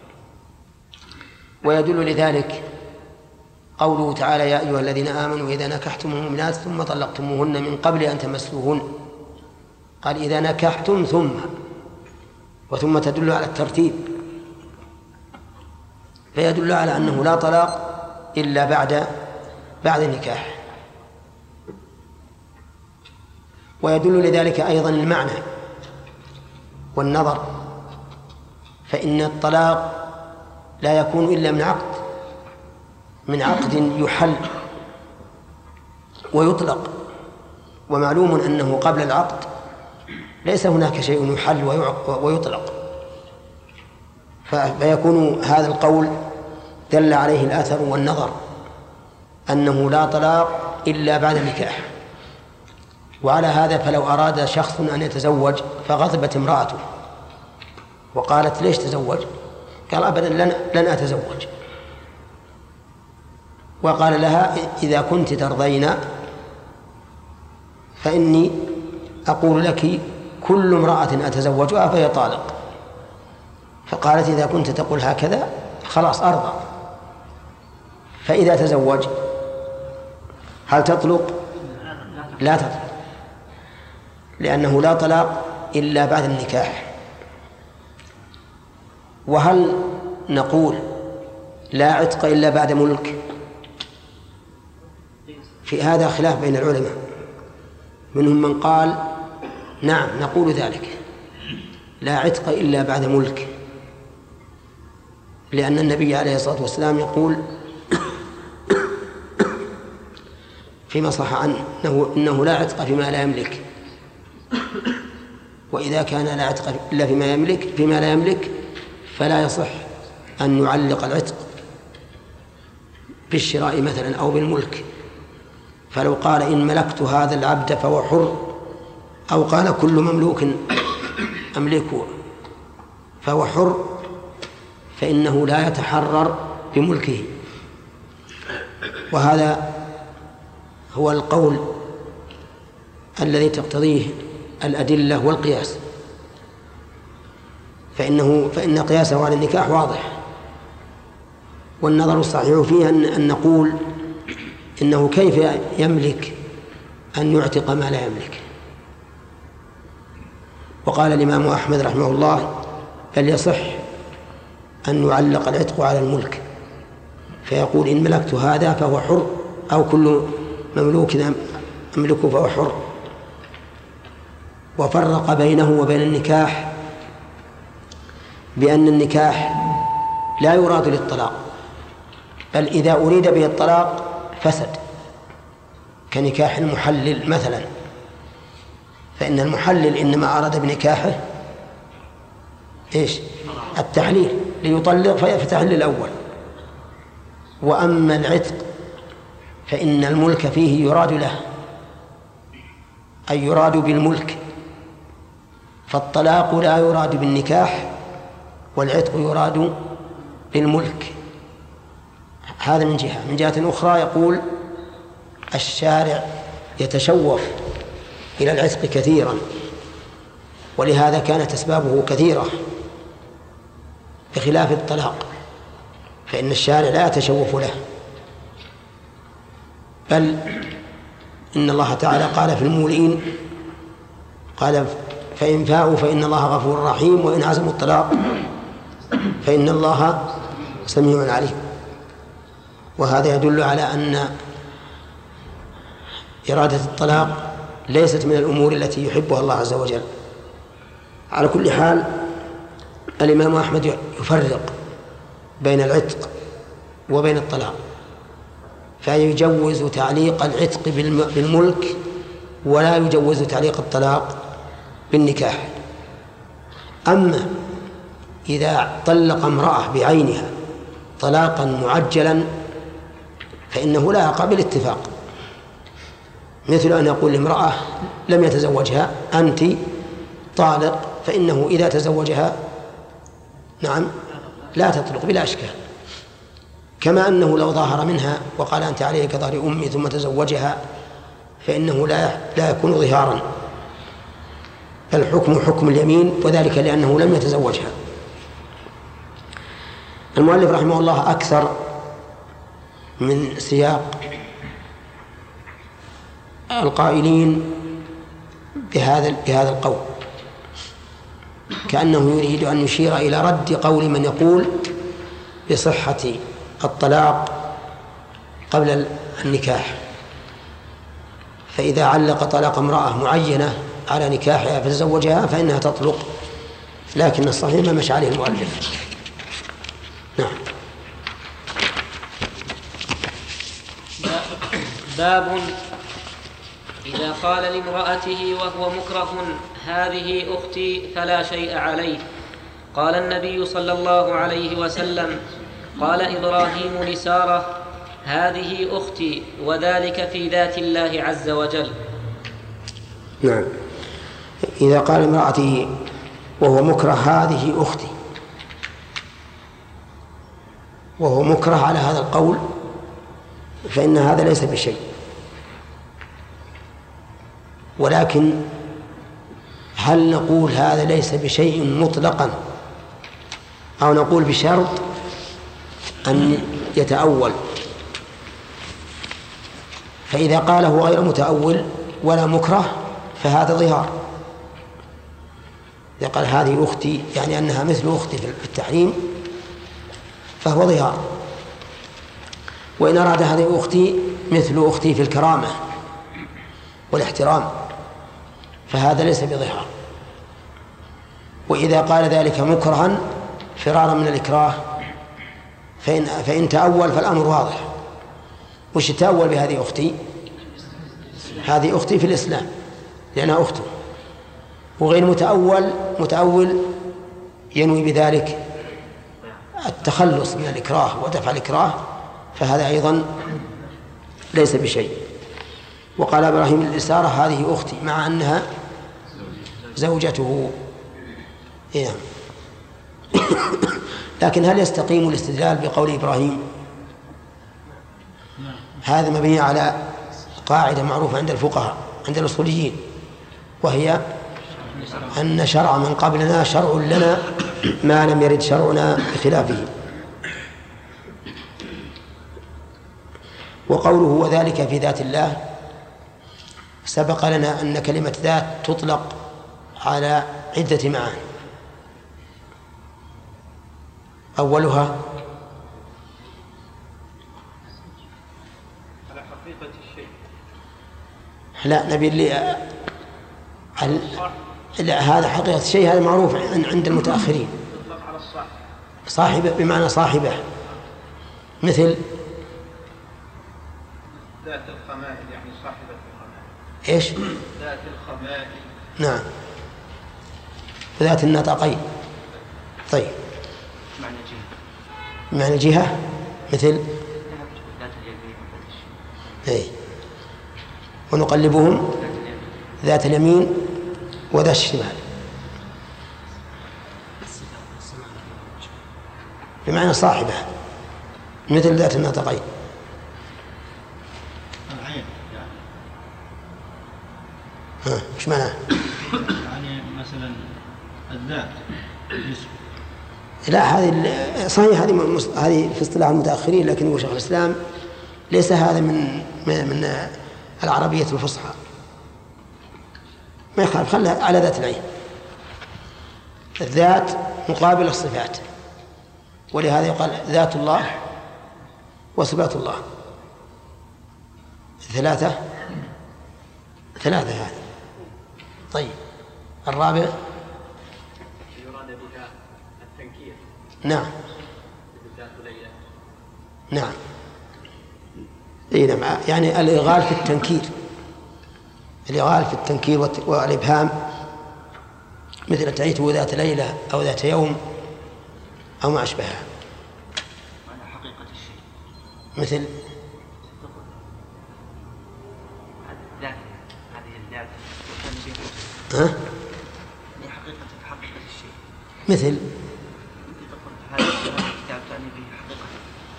ويدل لذلك قوله تعالى يا أيها الذين آمنوا إذا نكحتم المؤمنات ثم طلقتموهن من قبل أن تمسوهن. قال إذا نكحتم ثم، وثم تدل على الترتيب، فيدل على أنه لا طلاق إلا بعد بعد النكاح. ويدل لذلك أيضا المعنى والنظر، فإن الطلاق لا يكون إلا من عقد من عقد يحل ويطلق، ومعلوم أنه قبل العقد ليس هناك شيء يحل ويطلق، فيكون هذا القول دل عليه الأثر والنظر أنه لا طلاق إلا بعد النكاح. وعلى هذا فلو أراد شخص أن يتزوج فغضبت امرأته وقالت ليش تزوج؟ قال أبدا لن, لن أتزوج، وقال لها إذا كنت ترضين فإني أقول لك كل امرأة أتزوجها فهي طالق. فقالت إذا كنت تقول هكذا خلاص أرضى. فإذا تزوج هل تطلق؟ لا تطلق، لأنه لا طلاق إلا بعد النكاح. وهل نقول لا عتق إلا بعد ملك؟ في هذا خلاف بين العلماء، منهم من قال نعم نقول ذلك، لا عتق إلا بعد ملك، لأن النبي عليه الصلاة والسلام يقول فيما صح عنه إنه, إنه لا عتق فيما لا يملك، وإذا كان لا عتق إلا فيما يملك فيما لا يملك فلا يصح أن يعلق العتق بالشراء مثلا أو بالملك. فلو قال إن ملكت هذا العبد فهو حر، أو قال كل مملوك أملكه فهو حر، فإنه لا يتحرر بملكه. وهذا هو القول الذي تقتضيه الأدلة والقياس، فإنه فإن قياسه على النكاح واضح. والنظر الصحيح فيه أن, أن نقول إنه كيف يملك أن يعتق ما لا يملك. وقال الإمام أحمد رحمه الله بل يصح أن يعلق العتق على الملك، فيقول إن ملكت هذا فهو حر، أو كل مملوك أملكه فهو حر. وفرق بينه وبين النكاح بأن النكاح لا يراد للطلاق، بل إذا أريد به الطلاق فسد، كنكاح المحلل مثلا، فإن المحلل إنما أراد بنكاحه إيش؟ التحليل ليطلق فيفتحل الأول. وأما العتق فإن الملك فيه يراد له، أي يراد بالملك، فالطلاق لا يراد بالنكاح والعتق يراد بالملك. هذا من جهة. من جهة أخرى يقول الشارع يتشوف إلى العتق كثيرا، ولهذا كانت أسبابه كثيرة بخلاف الطلاق، فإن الشارع لا يتشوف له، بل إن الله تعالى قال في المولين قال فإن فاءوا فإن الله غفور رحيم، وإن عزموا الطلاق فإن الله سميع عليم. وهذا يدل على أن إرادة الطلاق ليست من الأمور التي يحبها الله عز وجل. على كل حال الإمام أحمد يفرق بين العتق وبين الطلاق، فيجوز تعليق العتق بالملك ولا يجوز تعليق الطلاق بالنكاح. أما إذا طلق امرأة بعينها طلاقا معجلا فإنه لا يقع بالاتفاق، مثل أن يقول لامرأة لم يتزوجها أنت طالق، فإنه إذا تزوجها نعم لا تطلق بلا أشكال. كما أنه لو ظاهر منها وقال أنت عليه كظهر أمي ثم تزوجها فإنه لا لا يكون ظهارا، بل حكم حكم اليمين، وذلك لأنه لم يتزوجها. المؤلف رحمه الله أكثر من سياق القائلين بهذا بهذا القول، كأنه يريد أن يشير إلى رد قول من يقول بصحة الطلاق قبل النكاح. فإذا علق طلاق امرأة معينة على نكاحها فتزوجها فإنها تطلق، لكن الصحيح ما مشى عليه المؤلف. نعم. باب إذا قال لامرأته وهو مكره هذه أختي فلا شيء عليه. قال النبي صلى الله عليه وسلم قال إبراهيم لسارة هذه أختي، وذلك في ذات الله عز وجل. نعم. إذا قال امرأته وهو مكره هذه أختي، وهو مكره على هذا القول، فإن هذا ليس بشيء، ولكن هل نقول هذا ليس بشيء مطلقا أو نقول بشرط أن يتأول؟ فإذا قاله غير متأول ولا مكره فهذا ظهار. إذا قال هذه أختي يعني أنها مثل أختي في التحريم فهو ظهار، وإن أراد هذه أختي مثل أختي في الكرامة والاحترام فهذا ليس بظهار. وإذا قال ذلك مكرها فرارا من الإكراه فإن, فإن تأول فالأمر واضح. وش تأول بهذه أختي؟ هذه أختي في الإسلام لأنها أخته. وغير متأول متأول ينوي بذلك التخلص من الإكراه ودفع الإكراه فهذا أيضا ليس بشيء. وقال إبراهيم الإسارة هذه أختي مع أنها زوجته. إيه. لكن هل يستقيم الاستدلال بقول إبراهيم؟ هذا مبني على قاعدة معروفة عند الفقهاء عند الأصوليين، وهي أن شرع من قبلنا شرع لنا ما لم يرد شرعنا بخلافه. وقوله وذلك في ذات الله سبق لنا أن كلمة ذات تطلق على عدة معاني. أولها على حقيقة الشيء. لا نبي اللي هل... لا هذا حقيقة الشيء هذا معروف عند المتأخرين. تطلق على الصاحب. صاحبة بمعنى صاحبة، مثل ذات الخمائل يعني صاحبة الخمائل. إيش؟ ذات الخمائل. نعم. وذات النطاقين. طيب. معنى جهة. معنى جهة مثل ذات اليمين. إيه. ونقلبهم ذات اليمين وذات الشمال بمعنى صاحبة مثل ذات النطاقين. العين يعني. ها إيش معناه؟ يعني مثلا الذات الجسم. لا هذه صحيح هذه هذه في اصطلاح المتأخرين، لكن هو شيخ الإسلام ليس هذا من من العربية الفصحى، ما يخالف خلها على ذات العين. الذات مقابل الصفات، ولهذا يقال ذات الله وصفات الله ثلاثة ثلاثة هذه. طيب الرابع يراد بها التنكير. نعم ذات ليلى. نعم اي نعم يعني الإغال في التنكير، الإغال في التنكير والإبهام مثل أتيته ذات ليلة أو ذات يوم أو ما أشبهها. معنى حقيقة الشيء مثل ذات هذه الذات ها؟ هي حقيقة حقيقة الشيء. مثل هذا الكتاب تعني به حقيقة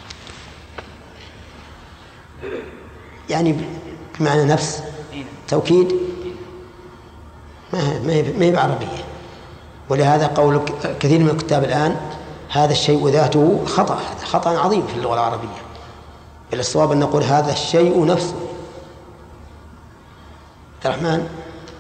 يعني بمعنى نفس توكيد ما هي ما هي بعربية. ولهذا قول كثير من الكتاب الآن هذا الشيء ذاته خطأ، خطأ عظيم في اللغة العربية، بل الصواب أن نقول هذا الشيء نفسه. عبد الرحمن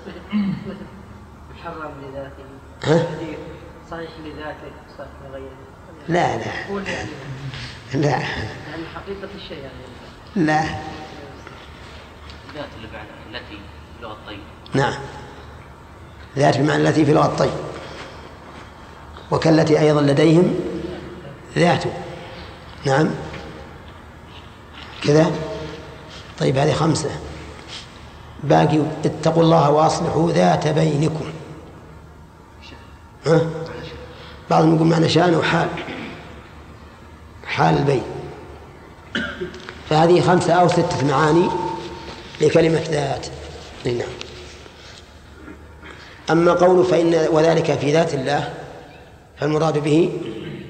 محرم لذاته. ها؟ صحيح لذاته صحيح لغيره. لا لا لا يعني حقيقة الشيء يعني. لا ذات اللي بعد التي في لغة الطيب. نعم ذات بمعنى التي في لغة الطيب، وكالتي أيضا لديهم ذاته. نعم كذا. طيب هذه خمسة، باقي اتقوا الله وأصلحوا ذات بينكم. ها؟ بعضهم يقول معنى شأن وحال، حال البين. فهذه خمسة أو ستة معاني لكلمة ذات. نعم أما قوله فإن وذلك في ذات الله فالمراد به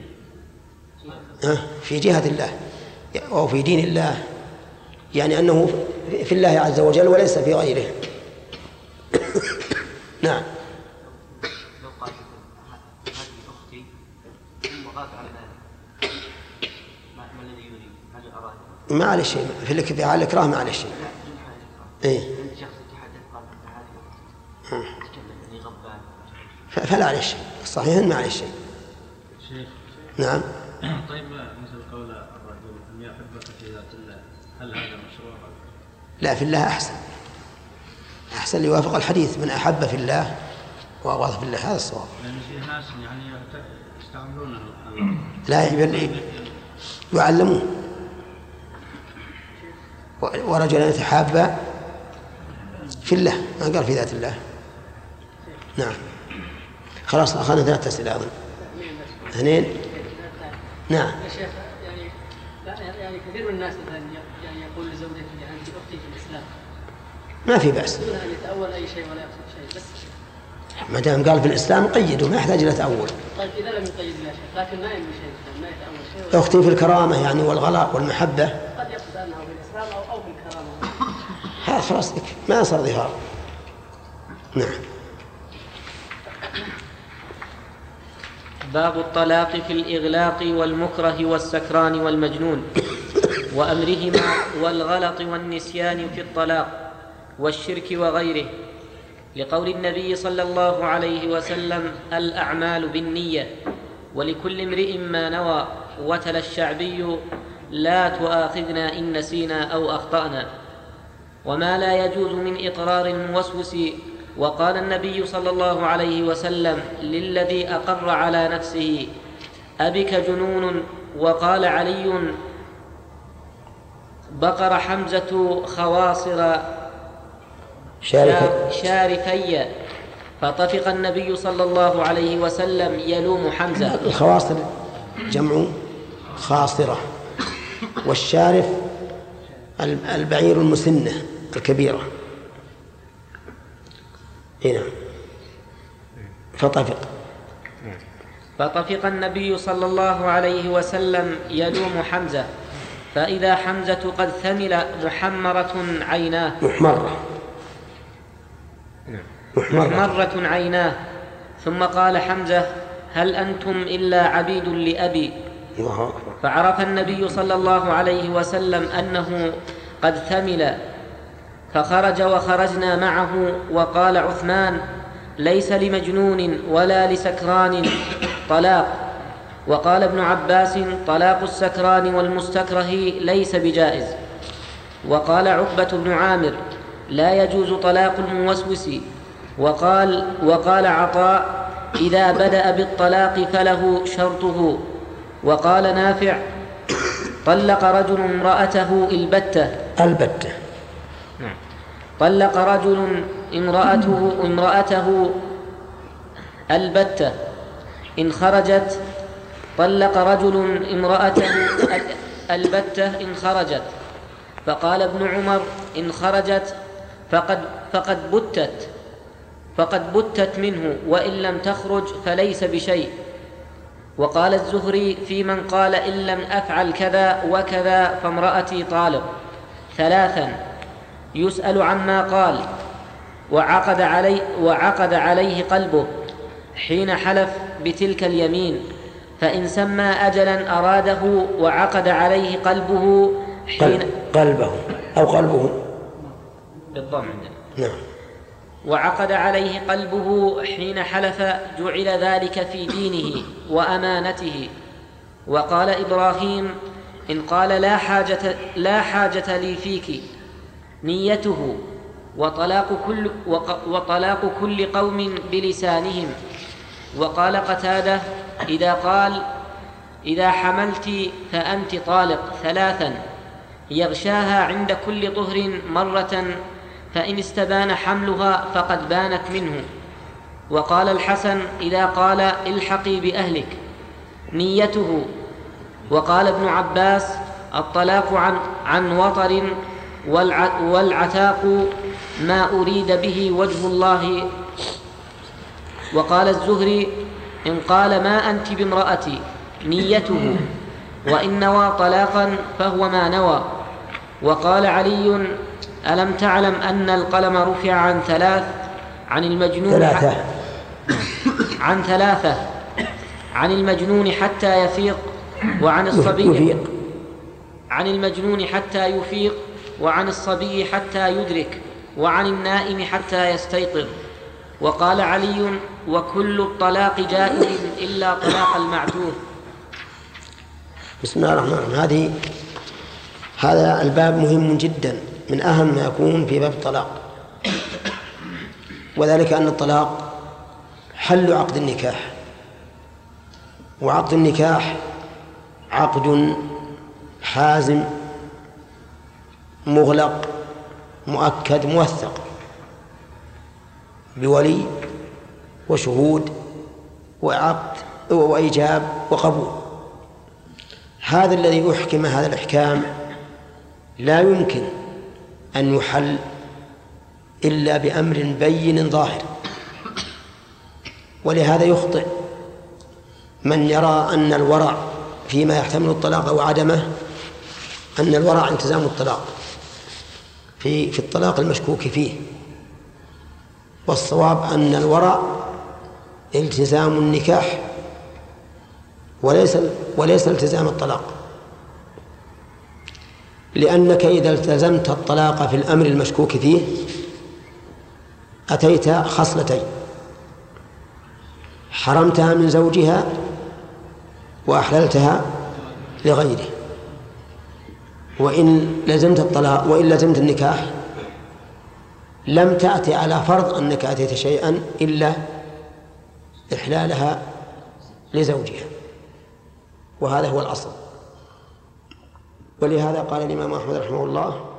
في جهة الله أو في دين الله، يعني أنه في الله عز وجل وليس في غيره. نعم. لو قالت هذه أختي ثم غاب على ذلك ما الذي يريد؟ هذا أراد ما عليه شيء في في على الإكراه، ما عليه شيء. إيه. فلا عليه شيء، صحيح ما عليه شيء. نعم. طيب مثل قول الرجل أن يحبك في ذات الله، هل هذا مشروع؟ لا، في الله أحسن، أحسن ليوافق الحديث من أحب في الله وأبغض في الله، هذا الصواب. لأن في ناس يعني يستعملون لا يبل يعلمون، ورجلان يتحابا في الله، ما قال في ذات الله. نعم. خلاص أخذنا ثلاثة أسئلة أظن. اثنين. نعم. يا شيخ يعني يعني كثير من الناس مثلا يعني يقول لزوجته أنت أختي في الإسلام. ما في بأس. دون أن يتأول أي شيء ولا يقصد شيء، بس ما دام قال في الإسلام قيده، ما يحتاج إلى تأول. طيب إذا لم يقيد لا شيء، لكن ما يمشي شيء، ما يتأول شيء. أختي في الكرامة يعني والغلاء والمحبة. قد يقصد أنه في الإسلام أو أو في الكرامة. هذا خلاص ما صار ظهار. نعم. باب الطلاق في الإغلاق والمكره والسكران والمجنون وأمرهما والغلط والنسيان في الطلاق والشرك وغيره، لقول النبي صلى الله عليه وسلم: الأعمال بالنية ولكل امرئ ما نوى. وتلا الشعبي: لا تؤاخذنا إن نسينا أو أخطأنا. وما لا يجوز من إقرار الموسوس. وقال النبي صلى الله عليه وسلم للذي أقر على نفسه: أبك جنون. وقال علي: بقر حمزة خواصر شارفي. فطفق النبي صلى الله عليه وسلم يلوم حمزة. الخواصر جمع خاصرة، والشارف البعير المسنة الكبيرة. هنا فطفق فطفق النبي صلى الله عليه وسلم يلوم حمزة، فإذا حمزة قد ثمل محمرة عيناه محمرة محمرة عيناه. ثم قال حمزة: هل أنتم إلا عبيد لأبي؟ فعرف النبي صلى الله عليه وسلم أنه قد ثمل، فخرج وخرجنا معه. وقال عثمان: ليس لمجنون ولا لسكران طلاق. وقال ابن عباس: طلاق السكران والمستكره ليس بجائز. وقال عقبة بن عامر: لا يجوز طلاق الموسوس. وقال وقال عطاء: إذا بدأ بالطلاق فله شرطه. وقال نافع: طلق رجل امرأته البتة البتة طلق رجل امرأته امرأته البتة إن خرجت طلق رجل امرأته البتة إن خرجت. فقال ابن عمر: إن خرجت فقد فقد بتت فقد بتت منه، وإن لم تخرج فليس بشيء. وقال الزهري في من قال: إن لم أفعل كذا وكذا فامرأتي طالق. ثلاثا: يسأل عما قال وعقد عليه, وعقد عليه قلبه حين حلف بتلك اليمين، فإن سمى أجلا أراده وعقد عليه قلبه حين قلبه أو قلبه بالضم عندنا. نعم. وعقد عليه قلبه حين حلف جعل ذلك في دينه وأمانته. وقال إبراهيم: إن قال لا حاجة, لا حاجة لي فيك نيته. وطلاق كل, وطلاق كل قوم بلسانهم. وقال قتادة: إذا قال إذا حملت فأنت طالق. ثلاثا: يغشاها عند كل طهر مرة، فإن استبان حملها فقد بانت منه. وقال الحسن: إذا قال الحقي بأهلك نيته. وقال ابن عباس: الطلاق عن, عن وطر، والعتاق ما أريد به وجه الله وقال الزهري إن قال ما أنت بامرأتي نيته، وإن نوى طلاقا فهو ما نوى. وقال علي ألم تعلم أن القلم رفع عن ثلاث عن المجنون ثلاثة عن ثلاثة عن المجنون حتى يفيق وعن الصبي يفيق. عن المجنون حتى يفيق وعن الصبي حتى يدرك وعن النائم حتى يستيقظ. وقال علي وكل الطلاق جائز إلا طلاق المعتوه. بسم الله الرحمن الرحيم. هذه هذا الباب مهم جدا، من أهم ما يكون في باب الطلاق، وذلك أن الطلاق حل عقد النكاح، وعقد النكاح عقد حازم مغلق مؤكد موثق بولي وشهود وعقد وإيجاب وقبول. هذا الذي يحكم هذا الإحكام لا يمكن أن يحل إلا بأمر بين ظاهر. ولهذا يخطئ من يرى أن الورع فيما يحتمل الطلاق وعدمه، أن الورع التزام الطلاق في في الطلاق المشكوك فيه، والصواب أن الورع التزام النكاح وليس وليس التزام الطلاق، لأنك إذا التزمت الطلاق في الأمر المشكوك فيه أتيت خصلتين: حرمتها من زوجها وأحللتها لغيره. وإن لزمت الطلاق وإن لزمت النكاح لم تأتي على فرض أنك أتيت شيئا إلا إحلالها لزوجها، وهذا هو الأصل. ولهذا قال الإمام أحمد رحمه الله: